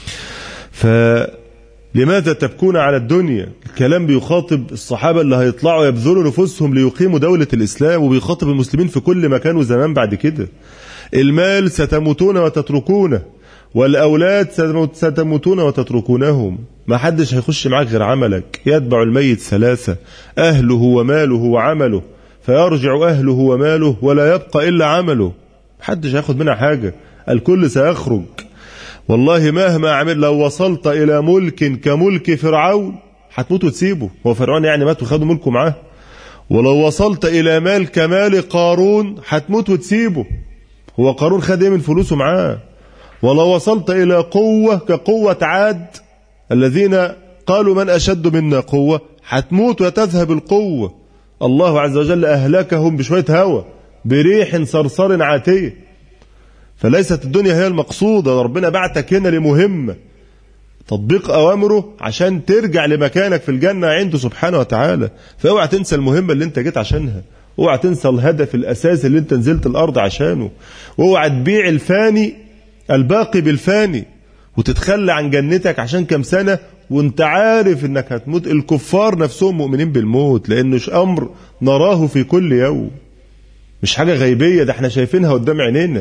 فلماذا تبكون على الدنيا؟ الكلام بيخاطب الصحابة اللي هيطلعوا يبذلوا نفوسهم ليقيموا دولة الإسلام، وبيخاطب المسلمين في كل مكان وزمان بعد كده. المال ستموتون وتتركونه، والأولاد ستموتون وتتركونهم. ما حدش هيخش معاك غير عملك. يتبع الميت ثلاثة: أهله وماله وعمله، فيرجع أهله وماله ولا يبقى إلا عمله. محدش هياخد منها حاجة، الكل سيخرج. والله مهما عمل، لو وصلت إلى ملك كملك فرعون هتموت وتسيبه. هو فرعون يعني مات وخدوا ملكه معاه؟ ولو وصلت إلى مال كمال قارون هتموت وتسيبه. هو قارون خد ايه من فلوسه معاه؟ ولو وصلت إلى قوة كقوة عاد الذين قالوا من أشد منا قوة، هتموت وتذهب القوة. الله عز وجل أهلكهم بشوية هوا بريح صرصر عاتية. فليست الدنيا هي المقصودة. ربنا بعتك هنا لمهمة، تطبيق أوامره عشان ترجع لمكانك في الجنة عنده سبحانه وتعالى. فاوعى تنسى المهمة اللي انت جيت عشانها، اوعى تنسى الهدف الأساسي اللي انت نزلت الأرض عشانه، واوعى تبيع الفاني الباقي بالفاني وتتخلى عن جنتك عشان كم سنة وانت عارف انك هتموت. الكفار نفسهم مؤمنين بالموت، لانه أمر نراه في كل يوم، مش حاجة غيبية، ده احنا شايفينها قدام عينينا.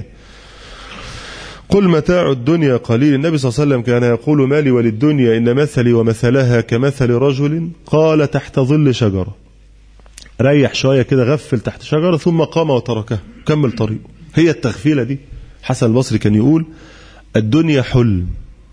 قل متاع الدنيا قليل. النبي صلى الله عليه وسلم كان يقول: مالي وللدنيا إن مثلي ومثلها كمثل رجل قال تحت ظل شجرة. ريح شوية كده، غفل تحت شجرة ثم قام وتركها كمل طريقه. هي التغفيلة دي. حسن البصري كان يقول: الدنيا حلم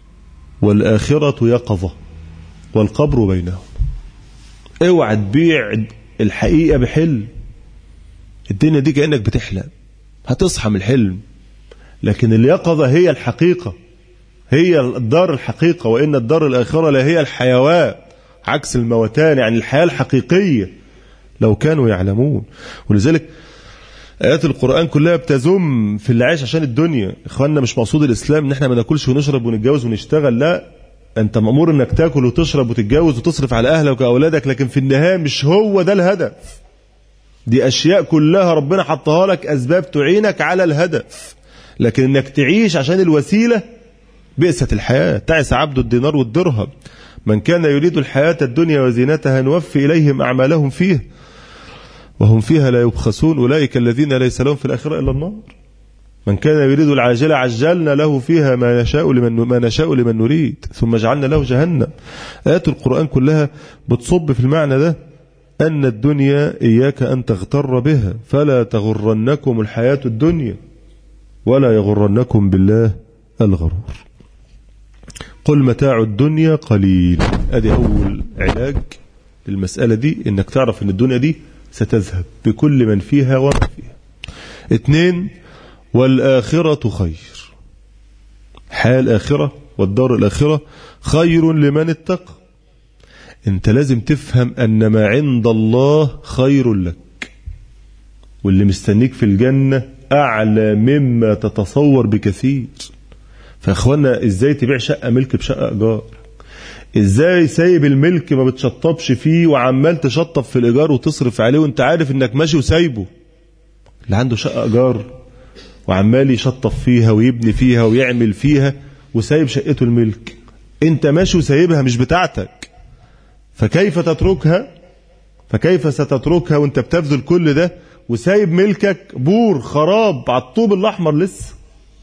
والآخرة يقظة والقبر بينهم. اوعى تبيع الحقيقة بحلم. الدنيا دي كأنك بتحلم، هتصحى من الحلم، لكن اليقظة هي الحقيقة، هي الدار الحقيقة. وإن الدار الآخرة لهي الحيوان، عكس الموتان، يعني الحياة الحقيقية لو كانوا يعلمون. ولذلك آيات القرآن كلها بتزم في اللي عايش عشان الدنيا. إخواننا، مش مقصود الإسلام إن احنا ما ناكلش ونشرب ونتجوز ونشتغل، لا، أنت مأمور إنك تاكل وتشرب وتتجوز وتصرف على أهلك وأولادك، لكن في النهاية مش هو ده الهدف. دي أشياء كلها ربنا حطها لك أسباب تعينك على الهدف، لكن إنك تعيش عشان الوسيلة بئست الحياة. تعس عبد الدينار والدرهم. من كان يريد الحياة الدنيا وزينتها نوفي إليهم أعمالهم فيه وهم فيها لا يبخسون أولئك الذين ليس لهم في الآخرة إلا النار. من كان يريد العاجلة عجلنا له فيها ما نشاء لمن ما نشاء لمن نريد ثم جعلنا له جهنم. آيات القرآن كلها بتصب في المعنى ده، أن الدنيا إياك أن تغتر بها، فلا تغرنكم الحياة الدنيا ولا يغرنكم بالله الغرور. قل متاع الدنيا قليل. ادي اول علاج للمسألة دي، انك تعرف ان الدنيا دي ستذهب بكل من فيها وما فيها. اثنين: والآخرة خير. حال الآخرة والدار الآخرة خير لمن اتقى. انت لازم تفهم ان ما عند الله خير لك، واللي مستنيك في الجنة أعلى مما تتصور بكثير. فأخوانا، إزاي تبيع شقة ملك بشقة إيجار؟ ازاي سايب الملك ما بتشطبش فيه وعمال تشطب في الايجار وتصرف عليه وانت عارف انك ماشي وسايبه؟ اللي عنده شقه ايجار وعمال يشطب فيها ويبني فيها ويعمل فيها وسايب شقته الملك، انت ماشي وسايبها مش بتاعتك، فكيف تتركها؟ فكيف ستتركها وانت بتبذل كل ده وسايب ملكك بور خراب على الطوب الاحمر لسه؟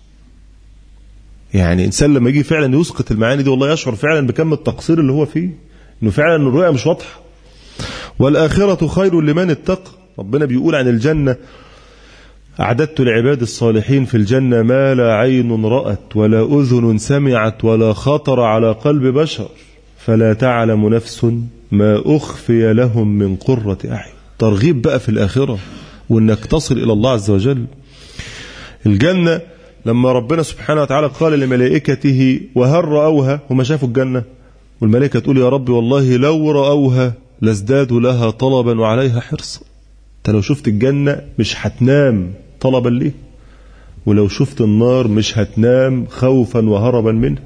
يعني انسان لما يجي فعلا يسقط المعاني دي والله يشعر فعلا بكم التقصير اللي هو فيه، انه فعلا الرؤية مش واضحة. والآخرة خير لمن اتقى. ربنا بيقول عن الجنة: أعددت لعباد الصالحين في الجنة ما لا عين رأت ولا أذن سمعت ولا خطر على قلب بشر فلا تعلم نفس ما أخفي لهم من قرة أعين. ترغيب بقى في الآخرة وإنك تصل إلى الله عز وجل. الجنة لما ربنا سبحانه وتعالى قال لملائكته: وهل رأوها؟ هم شافوا الجنة، والملائكة تقول: يا رب والله لو رأوها لازدادوا لها طلبا وعليها حرصا. انت لو شفت الجنة مش هتنام طلبا ليه، ولو شفت النار مش هتنام خوفا وهربا منها.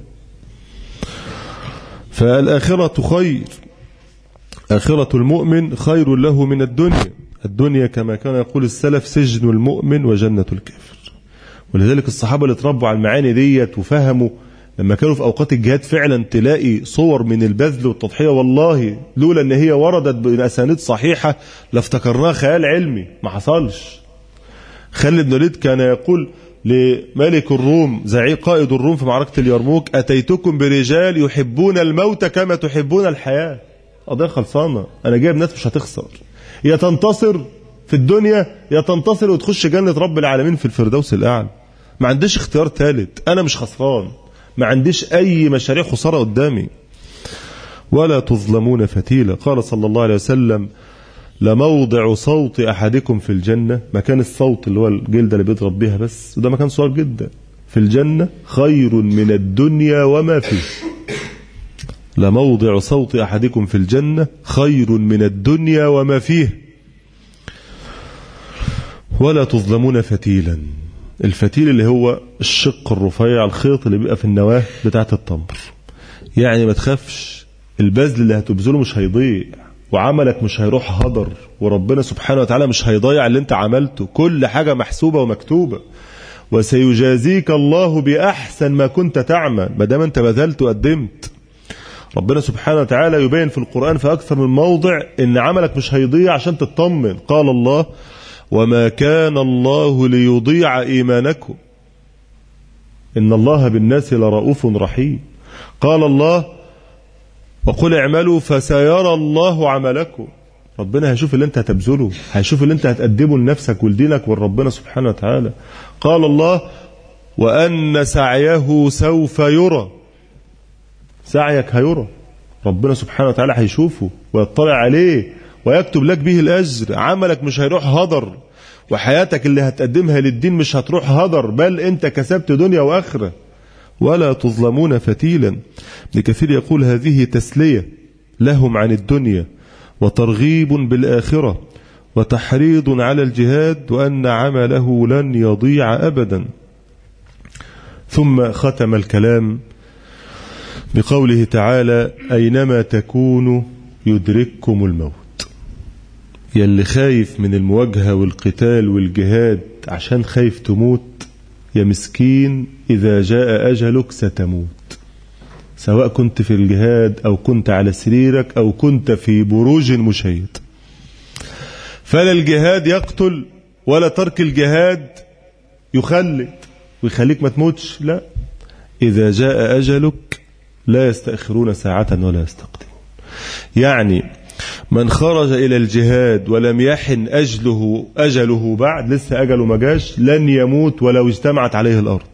فالآخرة خير، آخرة المؤمن خير له من الدنيا. الدنيا كما كان يقول السلف سجن المؤمن وجنة الكافر. ولذلك الصحابة اللي اتربوا على المعاني ديت وفهموا لما كانوا في أوقات الجهاد فعلا تلاقي صور من البذل والتضحية، والله لولا ان هي وردت بأسانيد صحيحة لافتكرناها خيال علمي، ما حصلش. خالد بن الوليد كان يقول لملك الروم زعيم قائد الروم في معركة اليرموك: أتيتكم برجال يحبون الموت كما تحبون الحياة. قضية خلصانة، أنا جايب ناس مش هتخسر، يا تنتصر في الدنيا يا تنتصر وتخش جنة رب العالمين في الفردوس الأعلى. ما عنديش اختيار ثالث، أنا مش خسران، ما عنديش أي مشاريع خسارة قدامي. ولا تظلمون فتيلة. قال صلى الله عليه وسلم: لموضع صوت أحدكم في الجنة، مكان الصوت اللي هو الجلدة اللي بيضرب بيها بس، وده مكان صغير جدا في الجنة، خير من الدنيا وما فيه. لموضع صوت أحدكم في الجنة خير من الدنيا وما فيه. ولا تظلمون فتيلا. الفتيل اللي هو الشق الرفيع، الخيط اللي بيبقى في النواة بتاعة التمر. يعني ما تخافش، البذل اللي هتبذله مش هيضيع، وعملك مش هيروح هدر، وربنا سبحانه وتعالى مش هيضيع اللي انت عملته، كل حاجة محسوبة ومكتوبة. وسيجازيك الله بأحسن ما كنت تعمل، ما دام انت بذلت وقدمت. ربنا سبحانه وتعالى يبين في القرآن في أكثر من موضع ان عملك مش هيضيع عشان تطمن. قال الله: وما كان الله ليضيع إيمانكم إن الله بالناس لرؤوف رحيم. قال الله: وقل اعملوا فسيرى الله عملكم. ربنا هيشوف اللي انت هتبذله، هيشوف اللي انت هتقدمه لنفسك ولدينك ولربنا سبحانه وتعالى. قال الله: وأن سعيه سوف يرى. سعيك هيرى، ربنا سبحانه وتعالى هيشوفه ويطلع عليه ويكتب لك به الأجر. عملك مش هيروح هدر، وحياتك اللي هتقدمها للدين مش هتروح هدر، بل انت كسبت دنيا وآخرة. ولا تظلمون فتيلا. ابن كثير يقول: هذه تسلية لهم عن الدنيا وترغيب بالآخرة وتحريض على الجهاد، وأن عمله لن يضيع أبدا. ثم ختم الكلام بقوله تعالى: أينما تكونوا يدرككم الموت. يلي خايف من المواجهة والقتال والجهاد عشان خايف تموت، يا مسكين إذا جاء أجلك ستموت، سواء كنت في الجهاد أو كنت على سريرك أو كنت في بروج مشيد. فلا الجهاد يقتل ولا ترك الجهاد يخلد ويخليك ما تموتش، لا، إذا جاء أجلك لا يستأخرون ساعة ولا يستقدمون. يعني من خرج إلى الجهاد ولم يحن أجله أجله بعد، لسه أجله ما جاش، لن يموت ولو اجتمعت عليه الأرض.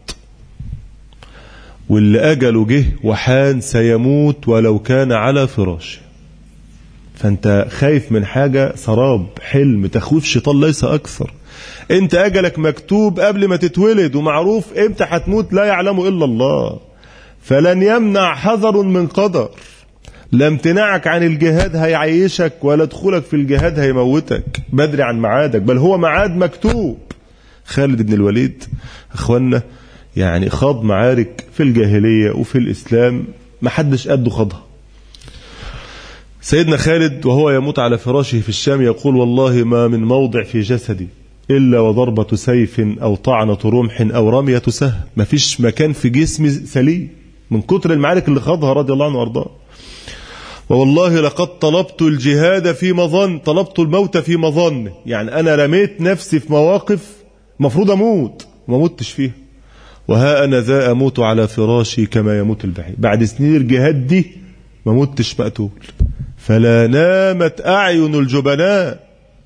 واللي أجله جه وحان سيموت ولو كان على فراشه. فأنت خايف من حاجة سراب، حلم، تخويف شيطان ليس أكثر. أنت أجلك مكتوب قبل ما تتولد، ومعروف إمتى هتموت لا يعلم إلا الله. فلن يمنع حذر من قدر. لا امتناعك عن الجهاد هيعيشك، ولا دخولك في الجهاد هيموتك بدري عن معادك، بل هو معاد مكتوب. خالد بن الوليد اخوانا يعني خاض معارك في الجاهلية وفي الإسلام ما حدش قده خاضها، سيدنا خالد وهو يموت على فراشه في الشام يقول والله ما من موضع في جسدي إلا وضربة سيف أو طعنة رمح أو رمية سهم، ما فيش مكان في جسمي سليم من كتر المعارك اللي خاضها رضي الله عنه وارضاه. والله لقد طلبت الجهاد في مظن، طلبت الموت في مظن، يعني أنا رميت نفسي في مواقف مفروض أموت وما متش فيها، وها أنا ذا أموت على فراشي كما يموت البعير، بعد سنين الجهاد دي ما متش مقتول. فلا نامت أعين الجبناء،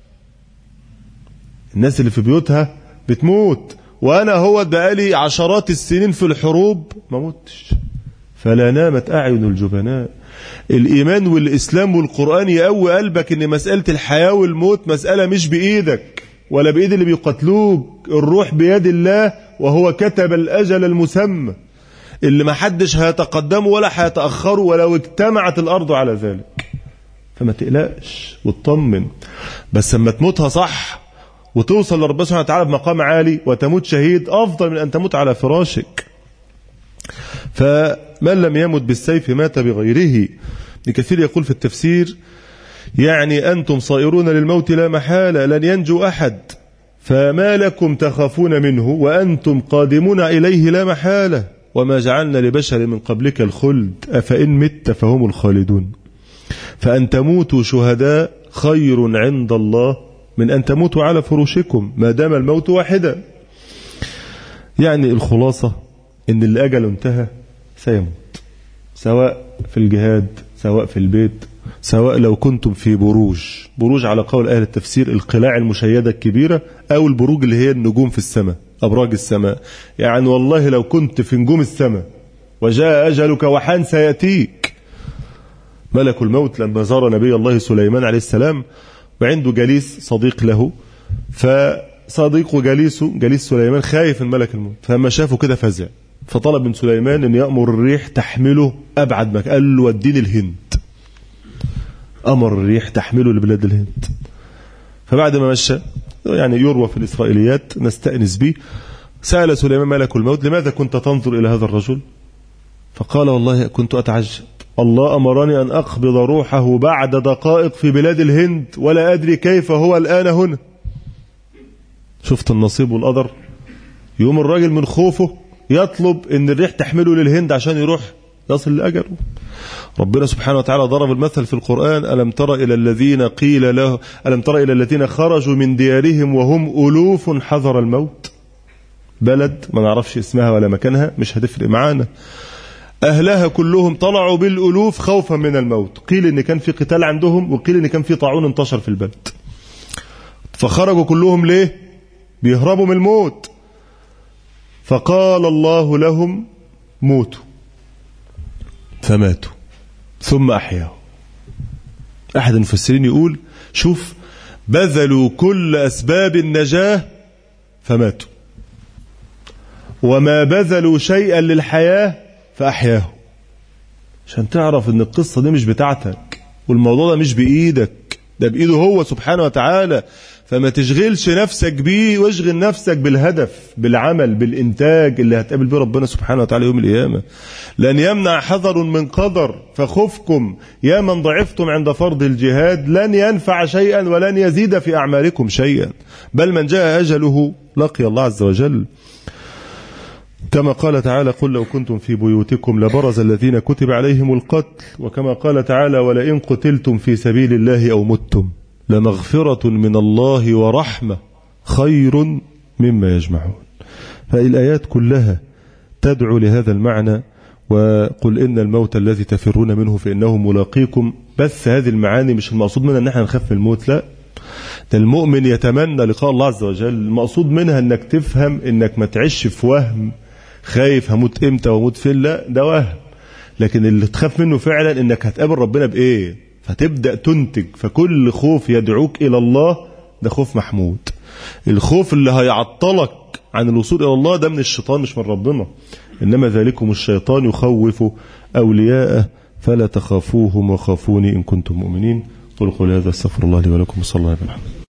الناس اللي في بيوتها بتموت وأنا هو بقالي عشرات السنين في الحروب ما متش. فلا نامت أعين الجبناء. الإيمان والإسلام والقرآن يقوي قلبك إن مسألة الحياة والموت مسألة مش بإيدك ولا بإيد اللي بيقتلوك، الروح بيد الله وهو كتب الأجل المسمى اللي ما حدش هيتقدمه ولا هيتأخره ولو اجتمعت الأرض على ذلك. فما تقلقش وتطمن، بس لما تموتها صح وتوصل لربنا سبحانه وتعالى بمقام عالي وتموت شهيد أفضل من أن تموت على فراشك. فمن لم يمت بالسيف مات بغيره. ابن كثير يقول في التفسير يعني أنتم صائرون للموت لا محالة، لن ينجو أحد، فما لكم تخافون منه وأنتم قادمون إليه لا محالة، وما جعلنا لبشر من قبلك الخلد أفإن مت فهم الخالدون، فأن تموتوا شهداء خير عند الله من أن تموتوا على فروشكم ما دام الموت واحدا. يعني الخلاصة إن اللي أجله انتهى سيموت، سواء في الجهاد سواء في البيت، سواء لو كنتم في بروج، بروج على قول أهل التفسير القلاع المشيدة الكبيرة أو البروج اللي هي النجوم في السماء، أبراج السماء. يعني والله لو كنت في نجوم السماء وجاء أجلك وحان سيأتيك. ملك الموت لما زار نبي الله سليمان عليه السلام وعنده جليس صديق له، فصديقه جليسه جليس سليمان خايف من ملك الموت، فلما شافه كده فزع، فطلب من سليمان أن يأمر الريح تحمله أبعد مكان، قال له وديني الهند، أمر الريح تحمله لبلاد الهند. فبعد ما مشى، يعني يروى في الإسرائيليات نستأنس به، سأل سليمان ملك الموت لماذا كنت تنظر إلى هذا الرجل؟ فقال والله كنت أتعجب، الله أمرني أن أقبض روحه بعد دقائق في بلاد الهند ولا أدري كيف هو الآن هنا. شفت النصيب والقدر. يوم الراجل من خوفه يطلب أن الريح تحمله للهند عشان يروح يصل لأجله. ربنا سبحانه وتعالى ضرب المثل في القرآن ألم تر إلى الذين قيل له ألم تر إلى الذين خرجوا من ديارهم وهم ألوف حذر الموت. بلد ما نعرفش اسمها ولا مكانها مش هتفرق معانا، أهلها كلهم طلعوا بالألوف خوفا من الموت، قيل إن كان في قتال عندهم وقيل إن كان في طاعون انتشر في البلد، فخرجوا كلهم ليه؟ بيهربوا من الموت. فقال الله لهم موتوا، فماتوا ثم أحياهم. أحد المفسرين يقول شوف بذلوا كل أسباب النجاة فماتوا، وما بذلوا شيئا للحياة فأحياه. عشان تعرف ان القصة دي مش بتاعتك والموضوع ده مش بإيدك، ده بإيده هو سبحانه وتعالى. فما تشغلش نفسك بيه واشغل نفسك بالهدف، بالعمل، بالإنتاج اللي هتقابل به ربنا سبحانه وتعالى يوم القيامة. لن يمنع حذر من قدر، فخفكم يا من ضعفتم عند فرض الجهاد لن ينفع شيئا ولن يزيد في أعمالكم شيئا، بل من جاء أجله لقي الله عز وجل. كما قال تعالى قل لو كنتم في بيوتكم لبرز الذين كتب عليهم القتل، وكما قال تعالى ولئن قتلتم في سبيل الله أو متم لمغفرة من الله ورحمة خير مما يجمعون. فالآيات كلها تدعو لهذا المعنى، وقل إن الموت الذي تفرون منه فإنه ملاقيكم. بس هذه المعاني مش المقصود منها أن احنا نخاف من الموت، لا، ده المؤمن يتمنى لقاء الله عز وجل. المقصود منها أنك تفهم أنك ما تعيش في وهم خايف هموت امتى واموت فين، لا ده وهم. لكن اللي تخاف منه فعلا انك هتقابل ربنا بايه، فتبدأ تنتج. فكل خوف يدعوك الى الله ده خوف محمود. الخوف اللي هيعطلك عن الوصول الى الله ده من الشيطان مش من ربنا، انما ذلكم الشيطان يخوف اولياءه فلا تخافوهم وخافوني ان كنتم مؤمنين. قل قولي هذا استغفر الله لي ولكم وصلى الله عليه وسلم.